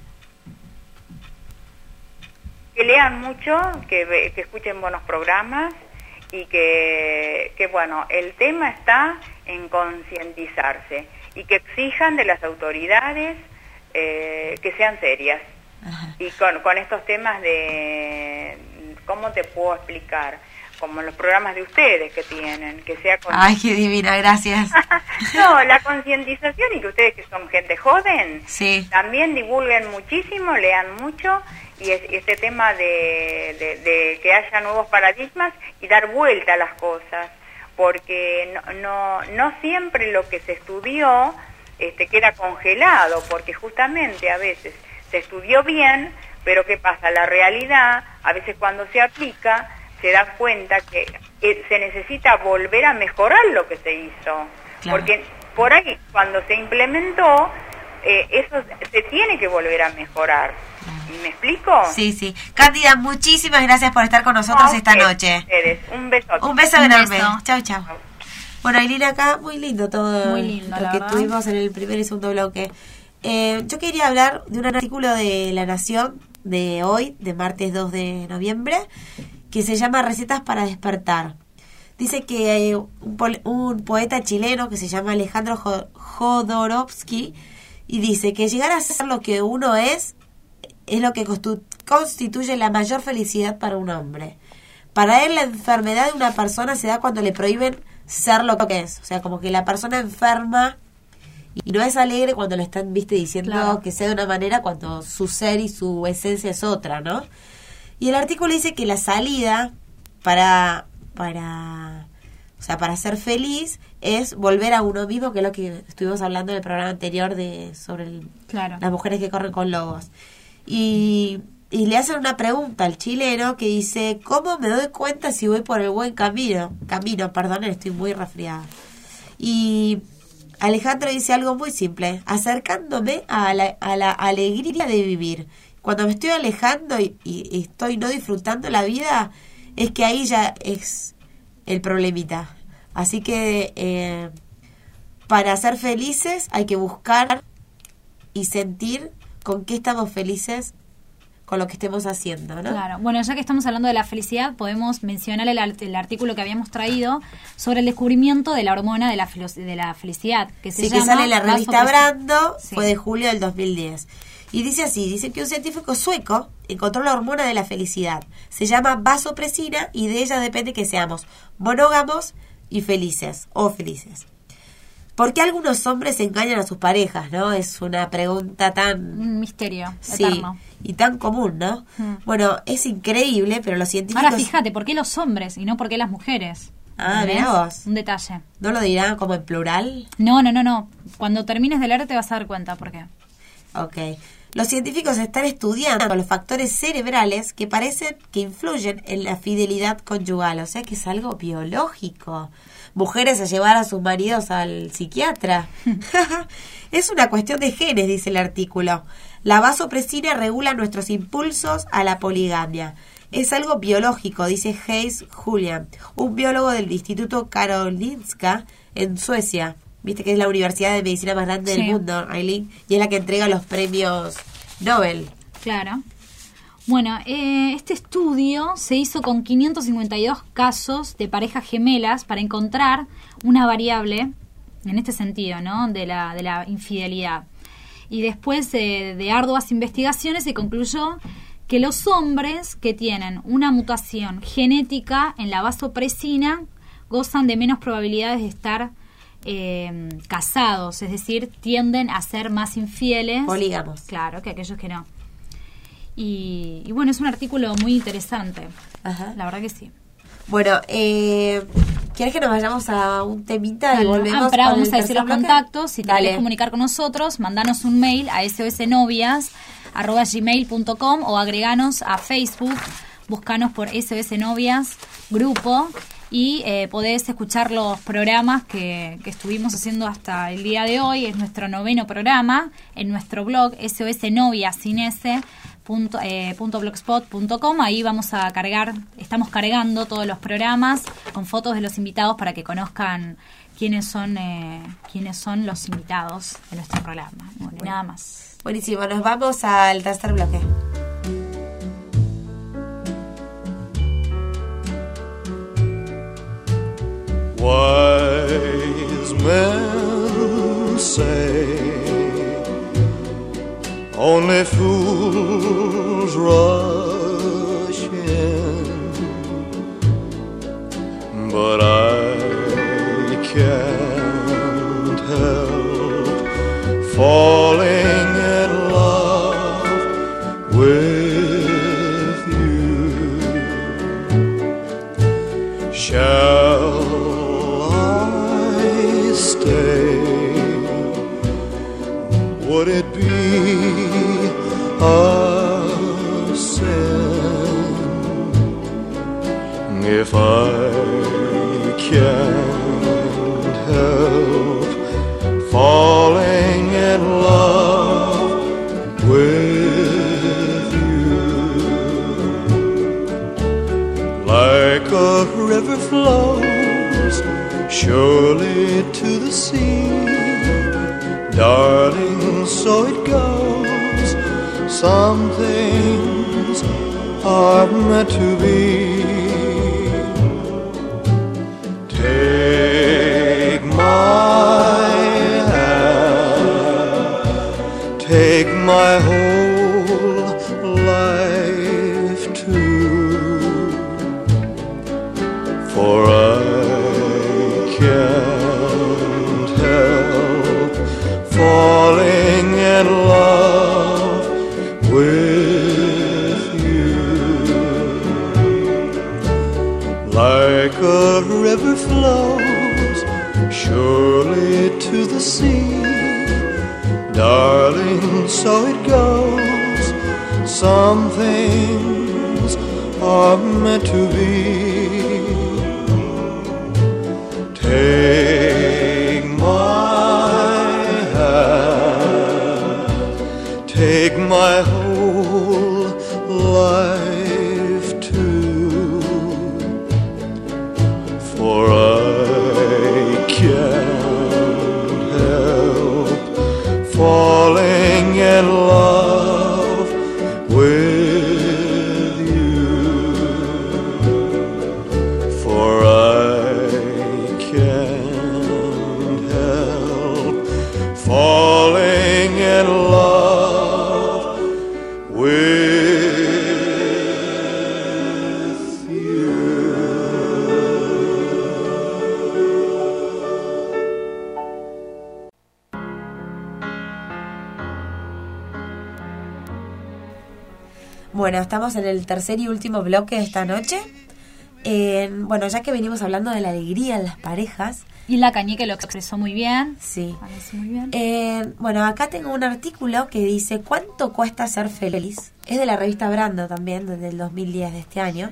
[SPEAKER 7] Que lean mucho, que escuchen buenos programas, y que bueno, el tema está en concientizarse y que exijan de las autoridades que sean serias.
[SPEAKER 3] Ajá.
[SPEAKER 7] Y con estos temas de, ¿cómo te puedo explicar? Como los programas de ustedes que tienen, que sea con...
[SPEAKER 3] Ay, qué divina, gracias.
[SPEAKER 7] No, la concientización, y que ustedes que son gente joven,
[SPEAKER 3] sí,
[SPEAKER 7] también divulguen muchísimo, lean mucho, y este tema de que haya nuevos paradigmas y dar vuelta a las cosas, porque no siempre lo que se estudió queda congelado, porque justamente a veces se estudió bien, pero ¿qué pasa? La realidad, a veces cuando se aplica, se da cuenta que se necesita volver a mejorar lo que se hizo. Claro. Porque por ahí, cuando se implementó, eso se tiene que volver a mejorar. ¿Me explico?
[SPEAKER 3] Sí, sí. Cándida, muchísimas gracias por estar con nosotros esta noche.
[SPEAKER 7] Un beso.
[SPEAKER 3] Un beso enorme. Chau, chau. Bueno, Aileen, acá, muy lindo todo
[SPEAKER 4] muy lindo,
[SPEAKER 3] lo que tuvimos en el primer y segundo bloque. Yo quería hablar de un artículo de La Nación de hoy, de martes 2 de noviembre, que se llama Recetas para despertar. Dice que un poeta chileno que se llama Alejandro Jodorowsky, y dice que llegar a ser lo que uno es lo que constituye la mayor felicidad para un hombre. Para él, la enfermedad de una persona se da cuando le prohíben ser lo que es. O sea, como que la persona enferma y no es alegre cuando le están, diciendo claro, que sea de una manera cuando su ser y su esencia es otra, ¿no? Y el artículo dice que la salida para ser feliz es volver a uno mismo, que es lo que estuvimos hablando en el programa anterior sobre las mujeres que corren con lobos. Y le hacen una pregunta al chileno que dice: ¿cómo me doy cuenta si voy por el buen camino? Perdón, estoy muy resfriada. Y Alejandro dice algo muy simple: acercándome a la alegría de vivir. Cuando me estoy alejando y estoy no disfrutando la vida, es que ahí ya es el problemita. Así que para ser felices hay que buscar y sentir con qué estamos felices con lo que estemos haciendo, ¿no?
[SPEAKER 4] Claro. Bueno, ya que estamos hablando de la felicidad, podemos mencionar el artículo que habíamos traído sobre el descubrimiento de la hormona de la felicidad, que se llama...
[SPEAKER 3] que sale en la revista Brando,
[SPEAKER 4] sí,
[SPEAKER 3] fue de julio del 2010. Y dice así, dice que un científico sueco encontró la hormona de la felicidad. Se llama vasopresina y de ella depende que seamos monógamos y felices, o felices. ¿Por qué algunos hombres engañan a sus parejas, no? Es una pregunta tan...
[SPEAKER 4] un misterio eterno.
[SPEAKER 3] Y tan común, ¿no? Bueno, es increíble, pero los científicos...
[SPEAKER 4] Ahora fíjate, ¿por qué los hombres y no por qué las mujeres?
[SPEAKER 3] Ah, mirá vos.
[SPEAKER 4] Un detalle.
[SPEAKER 3] ¿No lo dirán como en plural?
[SPEAKER 4] No. Cuando termines de leer te vas a dar cuenta por qué.
[SPEAKER 3] Ok. Los científicos están estudiando los factores cerebrales que parecen que influyen en la fidelidad conyugal, o sea que es algo biológico. Mujeres a llevar a sus maridos al psiquiatra. Es una cuestión de genes, dice el artículo. La vasopresina regula nuestros impulsos a la poligamia. Es algo biológico, dice Hayes Julian, un biólogo del Instituto Karolinska en Suecia. Viste que es la universidad de medicina más grande del mundo, Aileen, y es la que entrega los premios Nobel.
[SPEAKER 4] Claro. Bueno, este estudio se hizo con 552 casos de parejas gemelas para encontrar una variable en este sentido, ¿no? De la infidelidad. Y después de arduas investigaciones se concluyó que los hombres que tienen una mutación genética en la vasopresina gozan de menos probabilidades de estar casados, es decir, tienden a ser más infieles.
[SPEAKER 3] Polígamos.
[SPEAKER 4] Claro, que aquellos que no. Y bueno, es un artículo muy interesante.
[SPEAKER 3] Ajá.
[SPEAKER 4] La verdad que sí.
[SPEAKER 3] Bueno, ¿quieres que nos vayamos a un temita y volvemos?
[SPEAKER 4] Vamos a decir los contactos. Si te
[SPEAKER 3] Dale.
[SPEAKER 4] querés comunicar con nosotros, mandanos un mail a sosnovias@gmail.com o agreganos a Facebook, buscanos por SOS Novias Grupo y podés escuchar los programas que estuvimos haciendo hasta el día de hoy. Es nuestro 9º programa en nuestro blog sosnovias.blogspot.com. Ahí estamos cargando todos los programas con fotos de los invitados para que conozcan quiénes son los invitados de nuestro programa. Bueno, nada más.
[SPEAKER 3] Buenísimo, nos vamos al tercer bloque.
[SPEAKER 2] Wise men say only fools rush in, but I can't help falling in love with you. Shall I stay? Would it be a sin if I can't help falling in love with you? Like a river flows surely to the sea, darling, so it goes. Some things are meant to be. Take my hand, take my whole life too, for I can't help falling in love with you. Like a river flows surely to the sea, darling, so it goes. Some things are meant to be. Take my hand, take my whole life too, for I can't help falling in love with you, for I can't help falling in love with you.
[SPEAKER 3] Bueno, estamos en el tercer y último bloque de esta noche. Bueno, ya que venimos hablando de la alegría en las parejas.
[SPEAKER 4] Hilda Cañique lo expresó muy bien.
[SPEAKER 3] Sí.
[SPEAKER 4] Parece muy bien.
[SPEAKER 3] Bueno, acá tengo un artículo que dice ¿cuánto cuesta ser feliz? Es de la revista Brando también, desde el 2010 de este año.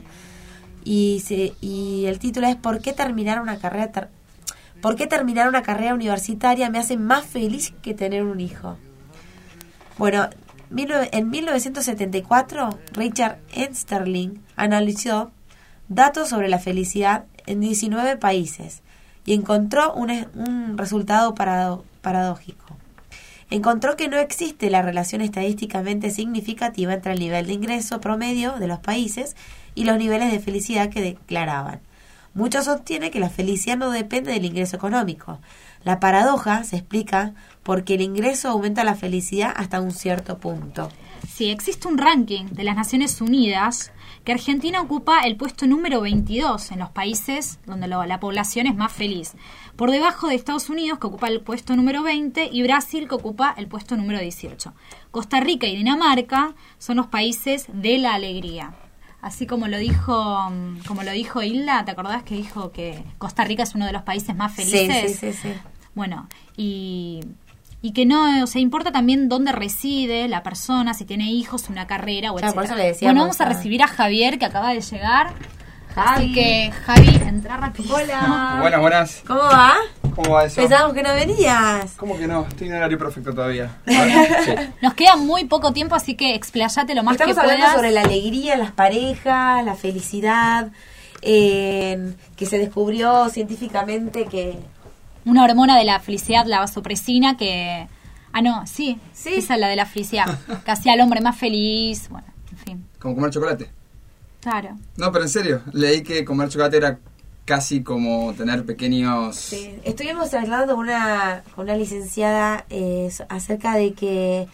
[SPEAKER 3] Y el título es ¿Por qué terminar una carrera universitaria me hace más feliz que tener un hijo? Bueno, en 1974, Richard Easterling analizó datos sobre la felicidad en 19 países y encontró un resultado paradójico. Encontró que no existe la relación estadísticamente significativa entre el nivel de ingreso promedio de los países y los niveles de felicidad que declaraban. Muchos sostienen que la felicidad no depende del ingreso económico. La paradoja se explica porque el ingreso aumenta la felicidad hasta un cierto punto.
[SPEAKER 4] Sí, existe un ranking de las Naciones Unidas que Argentina ocupa el puesto número 22 en los países donde la población es más feliz. Por debajo de Estados Unidos, que ocupa el puesto número 20, y Brasil, que ocupa el puesto número 18. Costa Rica y Dinamarca son los países de la alegría. Así como lo dijo Hilda, ¿te acordás que dijo que Costa Rica es uno de los países más felices?
[SPEAKER 3] Sí.
[SPEAKER 4] Bueno, y que no, o sea, importa también dónde reside la persona, si tiene hijos, una carrera, o
[SPEAKER 3] claro,
[SPEAKER 4] etcétera.
[SPEAKER 3] por eso le decíamos,
[SPEAKER 4] bueno, vamos a recibir a Javier, que acaba de llegar. Así que, Javi, entra rápido.
[SPEAKER 3] Hola.
[SPEAKER 8] Buenas.
[SPEAKER 3] ¿Cómo va?
[SPEAKER 8] ¿Cómo va eso?
[SPEAKER 3] Pensábamos que no venías.
[SPEAKER 8] ¿Cómo que no? Estoy en horario perfecto todavía.
[SPEAKER 4] Sí. Nos queda muy poco tiempo, así que explayate lo más
[SPEAKER 3] Estamos
[SPEAKER 4] que puedas.
[SPEAKER 3] hablando sobre la alegría, las parejas, la felicidad, que se descubrió científicamente que...
[SPEAKER 4] Una hormona de la felicidad, la vasopresina, que... Ah, no, sí. Esa es la de la felicidad. Que hacía al hombre más feliz, bueno, en fin.
[SPEAKER 8] ¿Como comer chocolate?
[SPEAKER 4] Claro.
[SPEAKER 8] No, pero en serio, leí que comer chocolate era casi como tener pequeños...
[SPEAKER 3] Sí. Estuvimos hablando con una licenciada acerca de que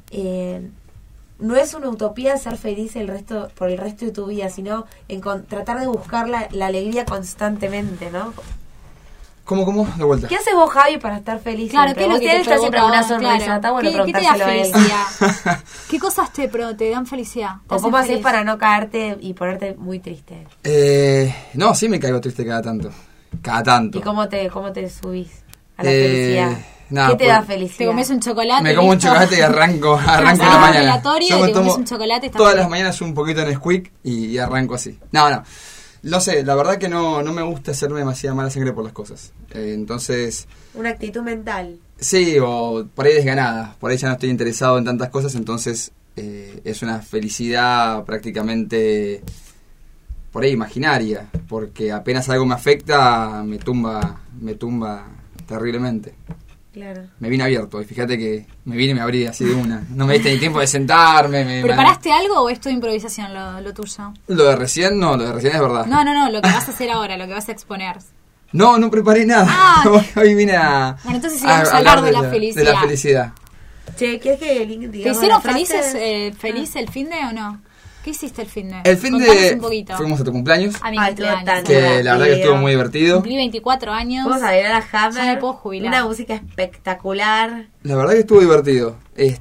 [SPEAKER 3] no es una utopía ser feliz por el resto de tu vida, sino tratar de buscar la alegría constantemente, ¿no?
[SPEAKER 8] ¿Cómo? De vuelta.
[SPEAKER 3] ¿Qué haces vos, Javi, para estar feliz?
[SPEAKER 4] Claro,
[SPEAKER 3] siempre?
[SPEAKER 4] ¿qué es lo que
[SPEAKER 3] Usted
[SPEAKER 4] te
[SPEAKER 3] está siempre con una
[SPEAKER 4] provoca?
[SPEAKER 3] sonrisa.
[SPEAKER 4] Claro.
[SPEAKER 3] Está bueno
[SPEAKER 4] ¿Qué te da
[SPEAKER 3] preguntárselo a él.
[SPEAKER 4] felicidad? ¿Qué cosas te dan felicidad?
[SPEAKER 3] ¿O cómo haces para no caerte y ponerte muy triste?
[SPEAKER 8] No, sí me caigo triste cada tanto.
[SPEAKER 3] ¿Y cómo te subís a la felicidad?
[SPEAKER 8] Nada,
[SPEAKER 3] ¿Qué te da felicidad?
[SPEAKER 4] Te comes un chocolate.
[SPEAKER 8] Me como un chocolate y arranco la mañana.
[SPEAKER 4] Yo me tomo un chocolate,
[SPEAKER 8] todas las mañanas un poquito en Nesquik y arranco así. No sé, la verdad que no me gusta hacerme demasiada mala sangre por las cosas. Entonces...
[SPEAKER 3] Una actitud mental.
[SPEAKER 8] Sí, o por ahí desganada. Por ahí ya no estoy interesado en tantas cosas, entonces es una felicidad prácticamente por ahí imaginaria. Porque apenas algo me afecta, me tumba terriblemente.
[SPEAKER 3] Claro.
[SPEAKER 8] Me vine abierto y fíjate que me vine y me abrí así de una. No me diste ni tiempo de sentarme.
[SPEAKER 4] ¿Preparaste algo o es todo improvisación lo tuyo?
[SPEAKER 8] Lo de recién es verdad.
[SPEAKER 4] No, lo que vas a hacer ahora, lo que vas a exponer.
[SPEAKER 8] No preparé nada. Hoy vine a...
[SPEAKER 4] Bueno, entonces sí vamos a hablar de la felicidad.
[SPEAKER 8] De la felicidad.
[SPEAKER 3] Che, ¿quieres que digamos
[SPEAKER 4] ¿te hicieron feliz el fin de o no? ¿Qué hiciste el fin de?
[SPEAKER 8] El fin de... Fuimos a tu cumpleaños.
[SPEAKER 4] A mi cumpleaños.
[SPEAKER 8] Que la verdad que estuvo muy divertido.
[SPEAKER 4] Cumplí 24 años.
[SPEAKER 3] Vamos a ir a la Hammer.
[SPEAKER 4] Ya me puedo jubilar.
[SPEAKER 3] Una música espectacular.
[SPEAKER 8] La verdad que estuvo divertido.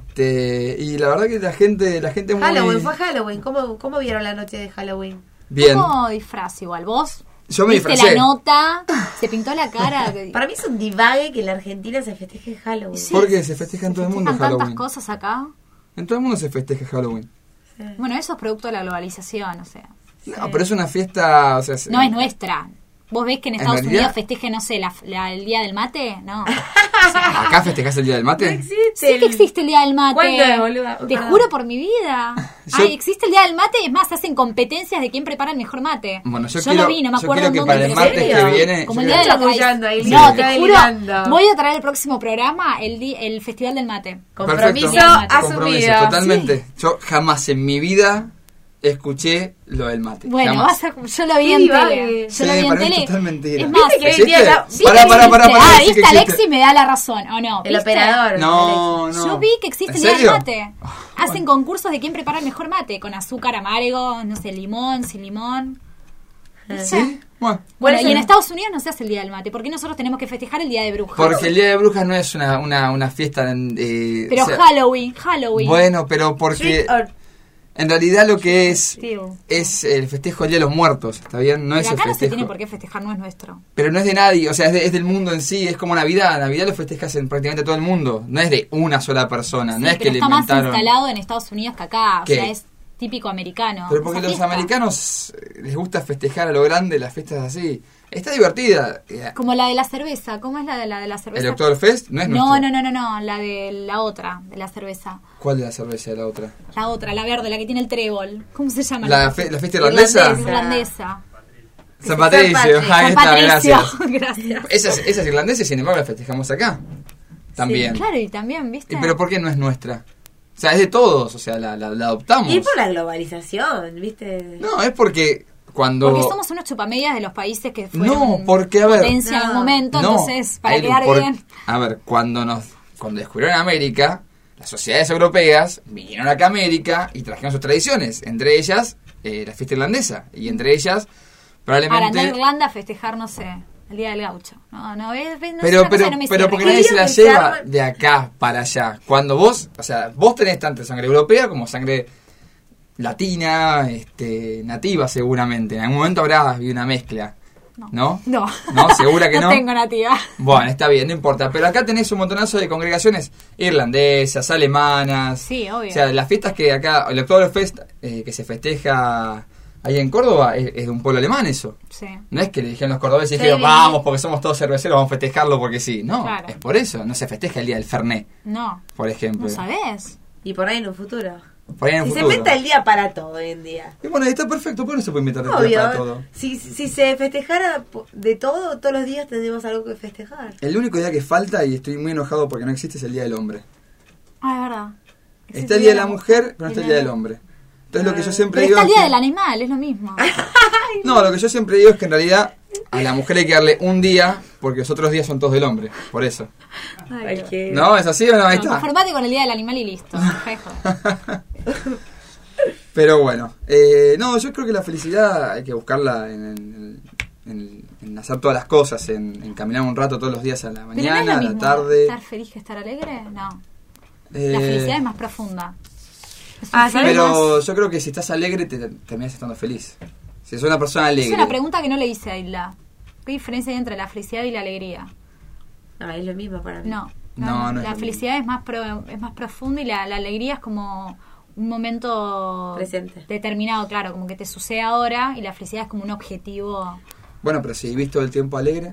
[SPEAKER 8] Y la verdad que la gente muy...
[SPEAKER 3] Halloween, fue Halloween. ¿Cómo vieron la noche de Halloween?
[SPEAKER 8] Bien.
[SPEAKER 4] ¿Cómo disfraz igual? ¿Vos?
[SPEAKER 8] Yo me
[SPEAKER 4] ¿viste
[SPEAKER 8] disfracé.
[SPEAKER 4] la nota? ¿Se pintó la cara?
[SPEAKER 3] Para mí es un divague que en la Argentina se festeje Halloween.
[SPEAKER 4] Sí,
[SPEAKER 8] porque se festeja en todo el mundo Halloween.
[SPEAKER 4] tantas cosas acá.
[SPEAKER 8] En todo el mundo se festeja Halloween.
[SPEAKER 3] Sí.
[SPEAKER 4] Bueno, eso es producto de la globalización, o sea.
[SPEAKER 8] No, pero es una fiesta... O sea,
[SPEAKER 4] no es nuestra. ¿Vos ves que en Estados
[SPEAKER 8] realidad,
[SPEAKER 4] Unidos festeje, no sé, el Día del Mate? No.
[SPEAKER 8] ¿Acá festejás el Día del Mate?
[SPEAKER 3] No existe.
[SPEAKER 4] Sí que existe el Día del Mate.
[SPEAKER 3] ¿Cuándo es, boluda?
[SPEAKER 4] Te juro por mi vida. Existe el Día del Mate y es más, hacen competencias de quién prepara el mejor mate.
[SPEAKER 8] Bueno, yo
[SPEAKER 4] lo vi, no me acuerdo
[SPEAKER 8] quiero que
[SPEAKER 4] dónde.
[SPEAKER 8] para el martes que viene...
[SPEAKER 4] Como el Día de la Tradición. No, te juro, voy a traer el próximo programa el Festival del Mate.
[SPEAKER 3] Compromiso asumido.
[SPEAKER 8] Totalmente. Sí. Yo jamás en mi vida escuché lo del mate.
[SPEAKER 4] Bueno, yo lo vi en tele. Yo lo vi en tele.
[SPEAKER 8] Total mentira.
[SPEAKER 4] Es más,
[SPEAKER 8] para.
[SPEAKER 4] ¿Viste Alexi me da la razón o no?
[SPEAKER 3] El operador.
[SPEAKER 8] No.
[SPEAKER 4] Yo vi que existe el Día del Mate. Hacen concursos de quién prepara el mejor mate, con azúcar amargo, no sé, limón, sin limón.
[SPEAKER 8] ¿Sí?
[SPEAKER 4] Bueno, y en Estados Unidos no se hace el Día del Mate. ¿Por qué nosotros tenemos que festejar el Día de Brujas?
[SPEAKER 8] Porque el Día de Brujas no es una fiesta...
[SPEAKER 4] pero Halloween.
[SPEAKER 8] Bueno, pero porque... En realidad lo que es
[SPEAKER 4] Tío.
[SPEAKER 8] es el festejo del Día de los Muertos, ¿está bien? No
[SPEAKER 4] Pero
[SPEAKER 8] es el
[SPEAKER 4] acá no se
[SPEAKER 8] festejo.
[SPEAKER 4] tiene por qué festejar, no es nuestro.
[SPEAKER 8] Pero no es de nadie, o sea, es del mundo en sí, es como Navidad. Navidad lo festejas en prácticamente todo el mundo, no es de una sola persona,
[SPEAKER 4] Sí,
[SPEAKER 8] no es
[SPEAKER 4] pero
[SPEAKER 8] que le
[SPEAKER 4] está más
[SPEAKER 8] inventaron.
[SPEAKER 4] instalado en Estados Unidos que acá,
[SPEAKER 8] ¿Qué?
[SPEAKER 4] o sea, es típico americano.
[SPEAKER 8] Pero porque
[SPEAKER 4] esa
[SPEAKER 8] los
[SPEAKER 4] fiesta.
[SPEAKER 8] americanos les gusta festejar a lo grande las fiestas así. Está divertida.
[SPEAKER 4] Como la de la cerveza, ¿cómo es la de la cerveza?
[SPEAKER 8] El Oktoberfest no es
[SPEAKER 4] No,
[SPEAKER 8] nuestro.
[SPEAKER 4] no, la de la otra, de la cerveza.
[SPEAKER 8] ¿Cuál de la cerveza de la otra?
[SPEAKER 4] La otra, la verde, la que tiene el trébol. ¿Cómo se llama?
[SPEAKER 8] ¿La fiesta irlandesa?
[SPEAKER 4] Irlandesa.
[SPEAKER 8] San Patricio. Ahí
[SPEAKER 4] San
[SPEAKER 8] está,
[SPEAKER 4] Patricio.
[SPEAKER 8] gracias.
[SPEAKER 4] Gracias.
[SPEAKER 8] Esas irlandesas, sin embargo, las festejamos acá. También.
[SPEAKER 4] Claro, y también, ¿viste?
[SPEAKER 8] ¿Pero por qué no es nuestra? O sea, es de todos, o sea, la adoptamos.
[SPEAKER 3] Y por la globalización, ¿viste?
[SPEAKER 8] No, es porque cuando...
[SPEAKER 4] Porque somos unos chupamedias de los países que fueron
[SPEAKER 8] No, porque, a ver...
[SPEAKER 4] potencia en un momento,
[SPEAKER 8] No,
[SPEAKER 4] entonces, para
[SPEAKER 8] Ailu,
[SPEAKER 4] quedar bien...
[SPEAKER 8] A ver, cuando descubrieron América, las sociedades europeas vinieron acá a América y trajeron sus tradiciones, entre ellas la fiesta irlandesa, y entre ellas
[SPEAKER 4] Ahora, andar a
[SPEAKER 8] probablemente...
[SPEAKER 4] Irlanda a festejar, no sé, el Día del Gaucho. No, es una
[SPEAKER 8] Pero
[SPEAKER 4] cosa que no me cierra.
[SPEAKER 8] porque
[SPEAKER 3] Yo
[SPEAKER 8] nadie se
[SPEAKER 3] quiero
[SPEAKER 8] la
[SPEAKER 3] que
[SPEAKER 8] lleva
[SPEAKER 3] sea-
[SPEAKER 8] de acá para allá. Cuando vos, o sea, vos tenés tanto sangre europea como sangre latina, nativa seguramente. En algún momento habrá habido una mezcla, ¿no?
[SPEAKER 4] No.
[SPEAKER 8] ¿No? ¿Segura que no?
[SPEAKER 4] No tengo nativa.
[SPEAKER 8] Bueno, está bien, no importa. Pero acá tenés un montonazo de congregaciones irlandesas, alemanas.
[SPEAKER 4] Sí, obvio.
[SPEAKER 8] O sea, las fiestas que acá, el Oktoberfest que se festeja ahí en Córdoba, es de un pueblo alemán eso.
[SPEAKER 4] Sí.
[SPEAKER 8] No es que le dijeron los cordobeses y
[SPEAKER 3] Sí,
[SPEAKER 8] dijeron,
[SPEAKER 3] bien.
[SPEAKER 8] vamos, porque somos todos cerveceros, vamos a festejarlo porque sí. No,
[SPEAKER 4] Claro.
[SPEAKER 8] es por eso. No se festeja el día del Fernet,
[SPEAKER 4] No,
[SPEAKER 8] por ejemplo.
[SPEAKER 4] no sabés.
[SPEAKER 3] Y por ahí en un futuro.
[SPEAKER 8] Por ahí en el
[SPEAKER 3] Si se
[SPEAKER 8] futuro.
[SPEAKER 3] inventa el día para todo hoy en día.
[SPEAKER 8] Y bueno, está perfecto, ¿por qué no se puede inventar el día
[SPEAKER 3] Obvio.
[SPEAKER 8] para todo?
[SPEAKER 3] Si se festejara de todo, todos los días tendríamos algo que festejar.
[SPEAKER 8] El único día que falta, y estoy muy enojado porque no existe, es el Día del Hombre.
[SPEAKER 4] Ah, es verdad.
[SPEAKER 8] Está el Día de la Mujer, pero no está el Día del Hombre. Entonces lo que yo siempre
[SPEAKER 4] Pero
[SPEAKER 8] digo
[SPEAKER 4] está el
[SPEAKER 8] es
[SPEAKER 4] Día
[SPEAKER 8] que-
[SPEAKER 4] del Animal, es lo mismo.
[SPEAKER 8] No, lo que yo siempre digo es que en realidad a la mujer hay que darle un día porque los otros días son todos del hombre, por eso.
[SPEAKER 4] Ay, Dios.
[SPEAKER 3] Cualquier-
[SPEAKER 8] ¿No? ¿Es así o no? Ahí
[SPEAKER 4] No,
[SPEAKER 8] está.
[SPEAKER 4] conformate con el Día del Animal y listo. Deja de joder.
[SPEAKER 8] Pero bueno, no, yo creo que la felicidad hay que buscarla en hacer todas las cosas, en caminar un rato todos los días a la
[SPEAKER 4] Pero no es
[SPEAKER 8] mañana,
[SPEAKER 4] lo
[SPEAKER 8] a la
[SPEAKER 4] mismo
[SPEAKER 8] tarde.
[SPEAKER 4] estar feliz que estar alegre, no. La
[SPEAKER 8] Eh,
[SPEAKER 4] felicidad es más profunda. Es
[SPEAKER 3] Ah,
[SPEAKER 4] un
[SPEAKER 3] sí,
[SPEAKER 4] ser
[SPEAKER 8] Pero
[SPEAKER 4] más-
[SPEAKER 8] yo creo que si estás alegre te terminas estando feliz. Si sos una persona alegre.
[SPEAKER 4] Es una pregunta que no le hice a Isla. ¿Qué diferencia hay entre la felicidad y la alegría?
[SPEAKER 3] No, es lo mismo para mí.
[SPEAKER 8] No, no es
[SPEAKER 4] la
[SPEAKER 8] lo
[SPEAKER 4] felicidad es más profunda y la alegría es como un momento
[SPEAKER 3] Presente.
[SPEAKER 4] determinado, claro, como que te sucede ahora, y la felicidad es como un objetivo.
[SPEAKER 8] Bueno, pero si vivís todo el tiempo alegre.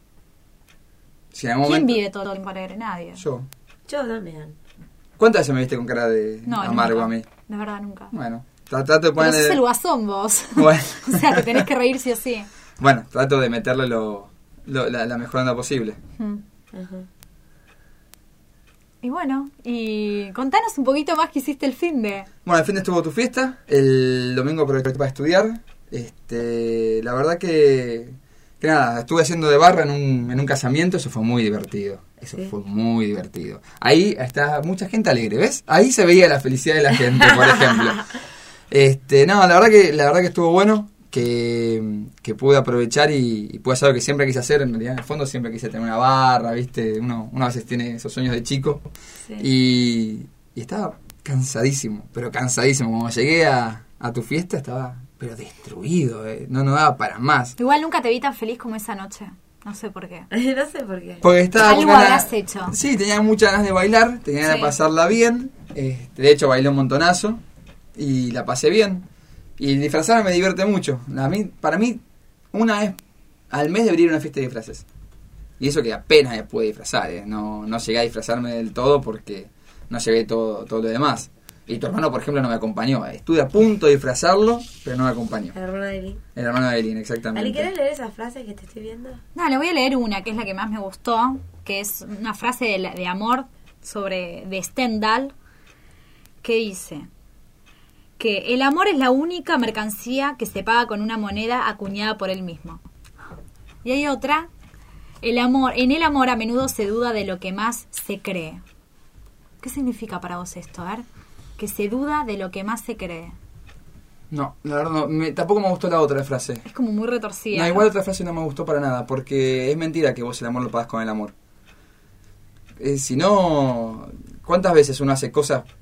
[SPEAKER 8] Si en algún
[SPEAKER 4] ¿Quién
[SPEAKER 8] momento.
[SPEAKER 4] vive todo el tiempo alegre? Nadie.
[SPEAKER 8] Yo.
[SPEAKER 3] Yo también.
[SPEAKER 8] ¿Cuántas veces me viste con cara de
[SPEAKER 4] No,
[SPEAKER 8] amargo
[SPEAKER 4] nunca.
[SPEAKER 8] a mí?
[SPEAKER 4] De verdad, nunca.
[SPEAKER 8] Bueno, trato de
[SPEAKER 4] Pero
[SPEAKER 8] ponerle.
[SPEAKER 4] sos el guasón vos.
[SPEAKER 8] Bueno.
[SPEAKER 4] O sea, te tenés que reír sí o sí.
[SPEAKER 8] Bueno, trato de meterle la mejor onda posible.
[SPEAKER 4] Mm.
[SPEAKER 3] Ajá.
[SPEAKER 4] Y bueno, y contanos un poquito más que hiciste el fin de...
[SPEAKER 8] Bueno, el fin de estuvo tu fiesta, el domingo aproveché para estudiar. La verdad que nada, estuve haciendo de barra en un casamiento, eso fue muy divertido. Eso
[SPEAKER 3] Sí.
[SPEAKER 8] fue muy divertido. Ahí está mucha gente alegre, ¿ves? Ahí se veía la felicidad de la gente, por ejemplo. No, la verdad que estuvo bueno, que pude aprovechar y pude hacer lo que siempre quise hacer. En realidad, en el fondo siempre quise tener una barra, ¿viste? Uno a veces tiene esos sueños de chico.
[SPEAKER 3] Sí.
[SPEAKER 8] Y estaba cansadísimo, pero cansadísimo. Cuando llegué a tu fiesta estaba pero destruido, no daba para más.
[SPEAKER 4] Igual nunca te vi tan feliz como esa noche. No sé por qué.
[SPEAKER 3] No sé por qué.
[SPEAKER 8] Porque estaba
[SPEAKER 4] Algo
[SPEAKER 8] con ganas-
[SPEAKER 4] habrás hecho.
[SPEAKER 8] Sí, tenía muchas ganas de bailar, tenía ganas
[SPEAKER 4] Sí.
[SPEAKER 8] de pasarla bien. De hecho, bailé un montonazo y la pasé bien. Y disfrazarme me divierte mucho. Para mí, una vez al mes debería ir a una fiesta de disfraces. Y eso que apenas me pude disfrazar, no llegué a disfrazarme del todo porque no llevé todo lo demás. Y tu hermano, por ejemplo, no me acompañó. Estuve a punto de disfrazarlo, pero no me acompañó.
[SPEAKER 3] El hermano de Eli.
[SPEAKER 8] El hermano de Eileen, exactamente.
[SPEAKER 3] Ali, ¿querés leer esa frase que te estoy viendo?
[SPEAKER 4] No, le voy a leer una, que es la que más me gustó, que es una frase de amor de Stendhal, que dice que el amor es la única mercancía que se paga con una moneda acuñada por él mismo. Y hay otra, en el amor a menudo se duda de lo que más se cree. ¿Qué significa para vos esto? A ver, que se duda de lo que más se cree.
[SPEAKER 8] No, la verdad no, tampoco me gustó la otra frase.
[SPEAKER 4] Es como muy retorcida.
[SPEAKER 8] No, igual otra frase no me gustó para nada, porque es mentira que vos el amor lo pagas con el amor. Si no, ¿cuántas veces uno hace cosas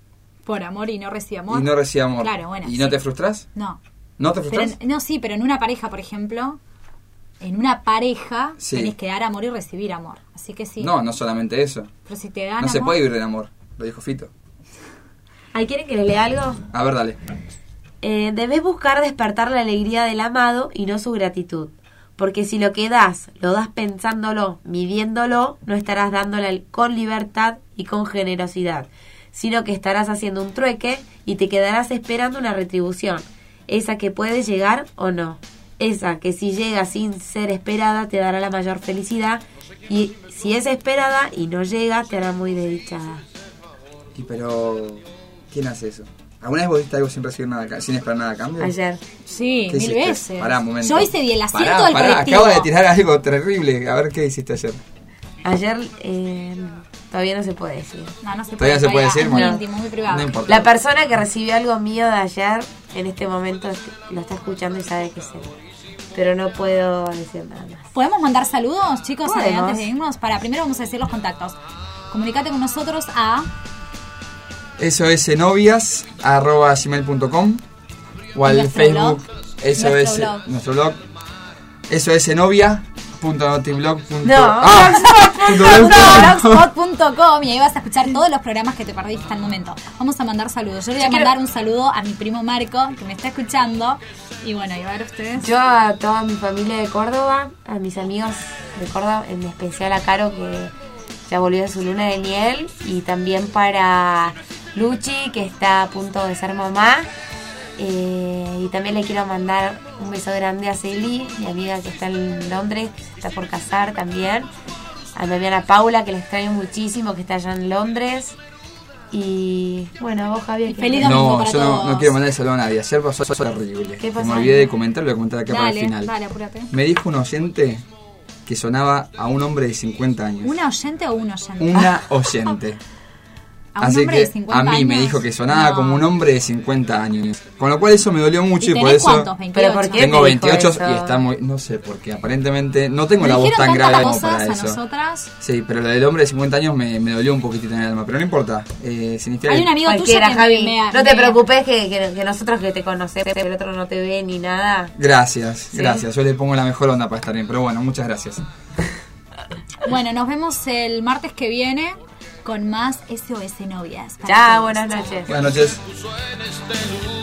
[SPEAKER 4] por amor y no recibe amor.
[SPEAKER 8] Y no recibe amor.
[SPEAKER 4] Claro, bueno.
[SPEAKER 8] ¿Y no te frustras?
[SPEAKER 4] No.
[SPEAKER 8] ¿No te frustras?
[SPEAKER 4] No, sí, pero en una pareja, por ejemplo, en una pareja
[SPEAKER 8] Sí.
[SPEAKER 4] tenés que dar amor y recibir amor. Así que sí.
[SPEAKER 8] No solamente eso.
[SPEAKER 4] Pero si te dan
[SPEAKER 8] No se
[SPEAKER 4] amor-
[SPEAKER 8] puede vivir del amor, lo dijo Fito.
[SPEAKER 3] ¿Ay, quieren que le lea algo?
[SPEAKER 8] A ver, dale.
[SPEAKER 3] Debes buscar despertar la alegría del amado y no su gratitud. Porque si lo que das, lo das pensándolo, midiéndolo, no estarás dándole con libertad y con generosidad, sino que estarás haciendo un trueque y te quedarás esperando una retribución, esa que puede llegar o no, esa que si llega sin ser esperada te dará la mayor felicidad, y si es esperada y no llega te hará muy desdichada.
[SPEAKER 8] Y pero, ¿quién hace eso? ¿Alguna vez vos diste algo sin recibir nada, sin esperar nada a cambio?
[SPEAKER 3] Ayer.
[SPEAKER 4] Sí,
[SPEAKER 8] ¿Qué
[SPEAKER 4] 1000
[SPEAKER 8] hiciste?
[SPEAKER 4] veces.
[SPEAKER 8] Pará, un momento.
[SPEAKER 4] Yo hice el asiento
[SPEAKER 8] Pará,
[SPEAKER 4] del colectivo.
[SPEAKER 8] acabo de tirar algo terrible. A ver, ¿qué hiciste ayer?
[SPEAKER 3] Ayer todavía no se puede decir.
[SPEAKER 4] No se puede.
[SPEAKER 8] ¿Todavía no se puede decir?
[SPEAKER 4] Es muy
[SPEAKER 8] Bueno,
[SPEAKER 4] íntimo, muy privado.
[SPEAKER 8] No importa.
[SPEAKER 3] La persona que recibió algo mío de ayer, en este momento lo está escuchando y sabe que es él. Pero no puedo decir nada más.
[SPEAKER 4] ¿Podemos mandar saludos, chicos,
[SPEAKER 3] Podemos.
[SPEAKER 4] antes de irnos? Primero vamos a decir los contactos. Comunicate con nosotros a...
[SPEAKER 8] sosnovias@gmail.com o al
[SPEAKER 4] Nuestro
[SPEAKER 8] Facebook
[SPEAKER 4] blog.
[SPEAKER 8] nuestro blog sosnovia.notiblog.com.
[SPEAKER 3] No.
[SPEAKER 4] blogspot.com y ahí vas a escuchar todos los programas que te perdiste hasta el momento. Vamos a mandar saludos. Yo le voy a mandar un saludo a mi primo Marco, que me está escuchando. Y bueno, y a ver ustedes.
[SPEAKER 3] Yo a toda mi familia de Córdoba, a mis amigos de Córdoba, en especial a Caro, que ya volvió de su luna de miel, y también para Luchi, que está a punto de ser mamá. Y también le quiero mandar un beso grande a Celi, mi amiga que está en Londres, que se está por casar también. A mi amiga Paula, que la extraño muchísimo, que está allá en Londres. Y bueno, a vos, Javier. ¿qué
[SPEAKER 4] feliz
[SPEAKER 3] tal?
[SPEAKER 4] domingo
[SPEAKER 8] No,
[SPEAKER 4] para
[SPEAKER 8] yo
[SPEAKER 4] todos.
[SPEAKER 8] no quiero mandar el saludo a nadie. Ayer pasó algo terrible.
[SPEAKER 3] ¿Qué pasó?
[SPEAKER 8] Me olvidé de comentar, lo voy a comentar acá para el
[SPEAKER 4] Dale,
[SPEAKER 8] final.
[SPEAKER 4] dale, apúrate.
[SPEAKER 8] Me dijo un oyente que sonaba a un hombre de 50 años.
[SPEAKER 4] ¿Una oyente o un oyente?
[SPEAKER 8] Una oyente.
[SPEAKER 4] ¿A un
[SPEAKER 8] Así
[SPEAKER 4] hombre
[SPEAKER 8] que
[SPEAKER 4] de 50
[SPEAKER 8] a mí me
[SPEAKER 4] años?
[SPEAKER 8] dijo que sonaba
[SPEAKER 4] No.
[SPEAKER 8] como un hombre de 50 años. Con lo cual eso me dolió mucho
[SPEAKER 4] ¿Y
[SPEAKER 8] y por
[SPEAKER 4] tenés
[SPEAKER 8] eso
[SPEAKER 4] cuántos? 28.
[SPEAKER 3] ¿Pero por qué?
[SPEAKER 8] tengo
[SPEAKER 3] te dijo
[SPEAKER 8] 28
[SPEAKER 3] eso?
[SPEAKER 8] y está muy... No sé, porque aparentemente no tengo
[SPEAKER 4] Me
[SPEAKER 8] la voz
[SPEAKER 4] dijeron
[SPEAKER 8] tan grave
[SPEAKER 4] tantas
[SPEAKER 8] como para
[SPEAKER 4] cosas a
[SPEAKER 8] eso.
[SPEAKER 4] nosotras.
[SPEAKER 8] Sí, pero lo del hombre de 50 años me dolió un poquitito en el alma. Pero no importa. Significa
[SPEAKER 4] Hay
[SPEAKER 8] que-
[SPEAKER 4] un amigo tuyo
[SPEAKER 3] Cualquiera,
[SPEAKER 4] que
[SPEAKER 3] Javi.
[SPEAKER 4] me-
[SPEAKER 3] No te
[SPEAKER 4] me-
[SPEAKER 3] preocupes que nosotros que te conocemos, el otro no te ve ni nada.
[SPEAKER 8] Gracias,
[SPEAKER 3] Sí.
[SPEAKER 8] gracias. Yo le pongo la mejor onda para estar bien. Pero bueno, muchas gracias.
[SPEAKER 4] Bueno, nos vemos el martes que viene con más SOS Novias. Para
[SPEAKER 3] Chao,
[SPEAKER 4] todos.
[SPEAKER 3] buenas noches.
[SPEAKER 8] Buenas noches.
[SPEAKER 2] en este lugar.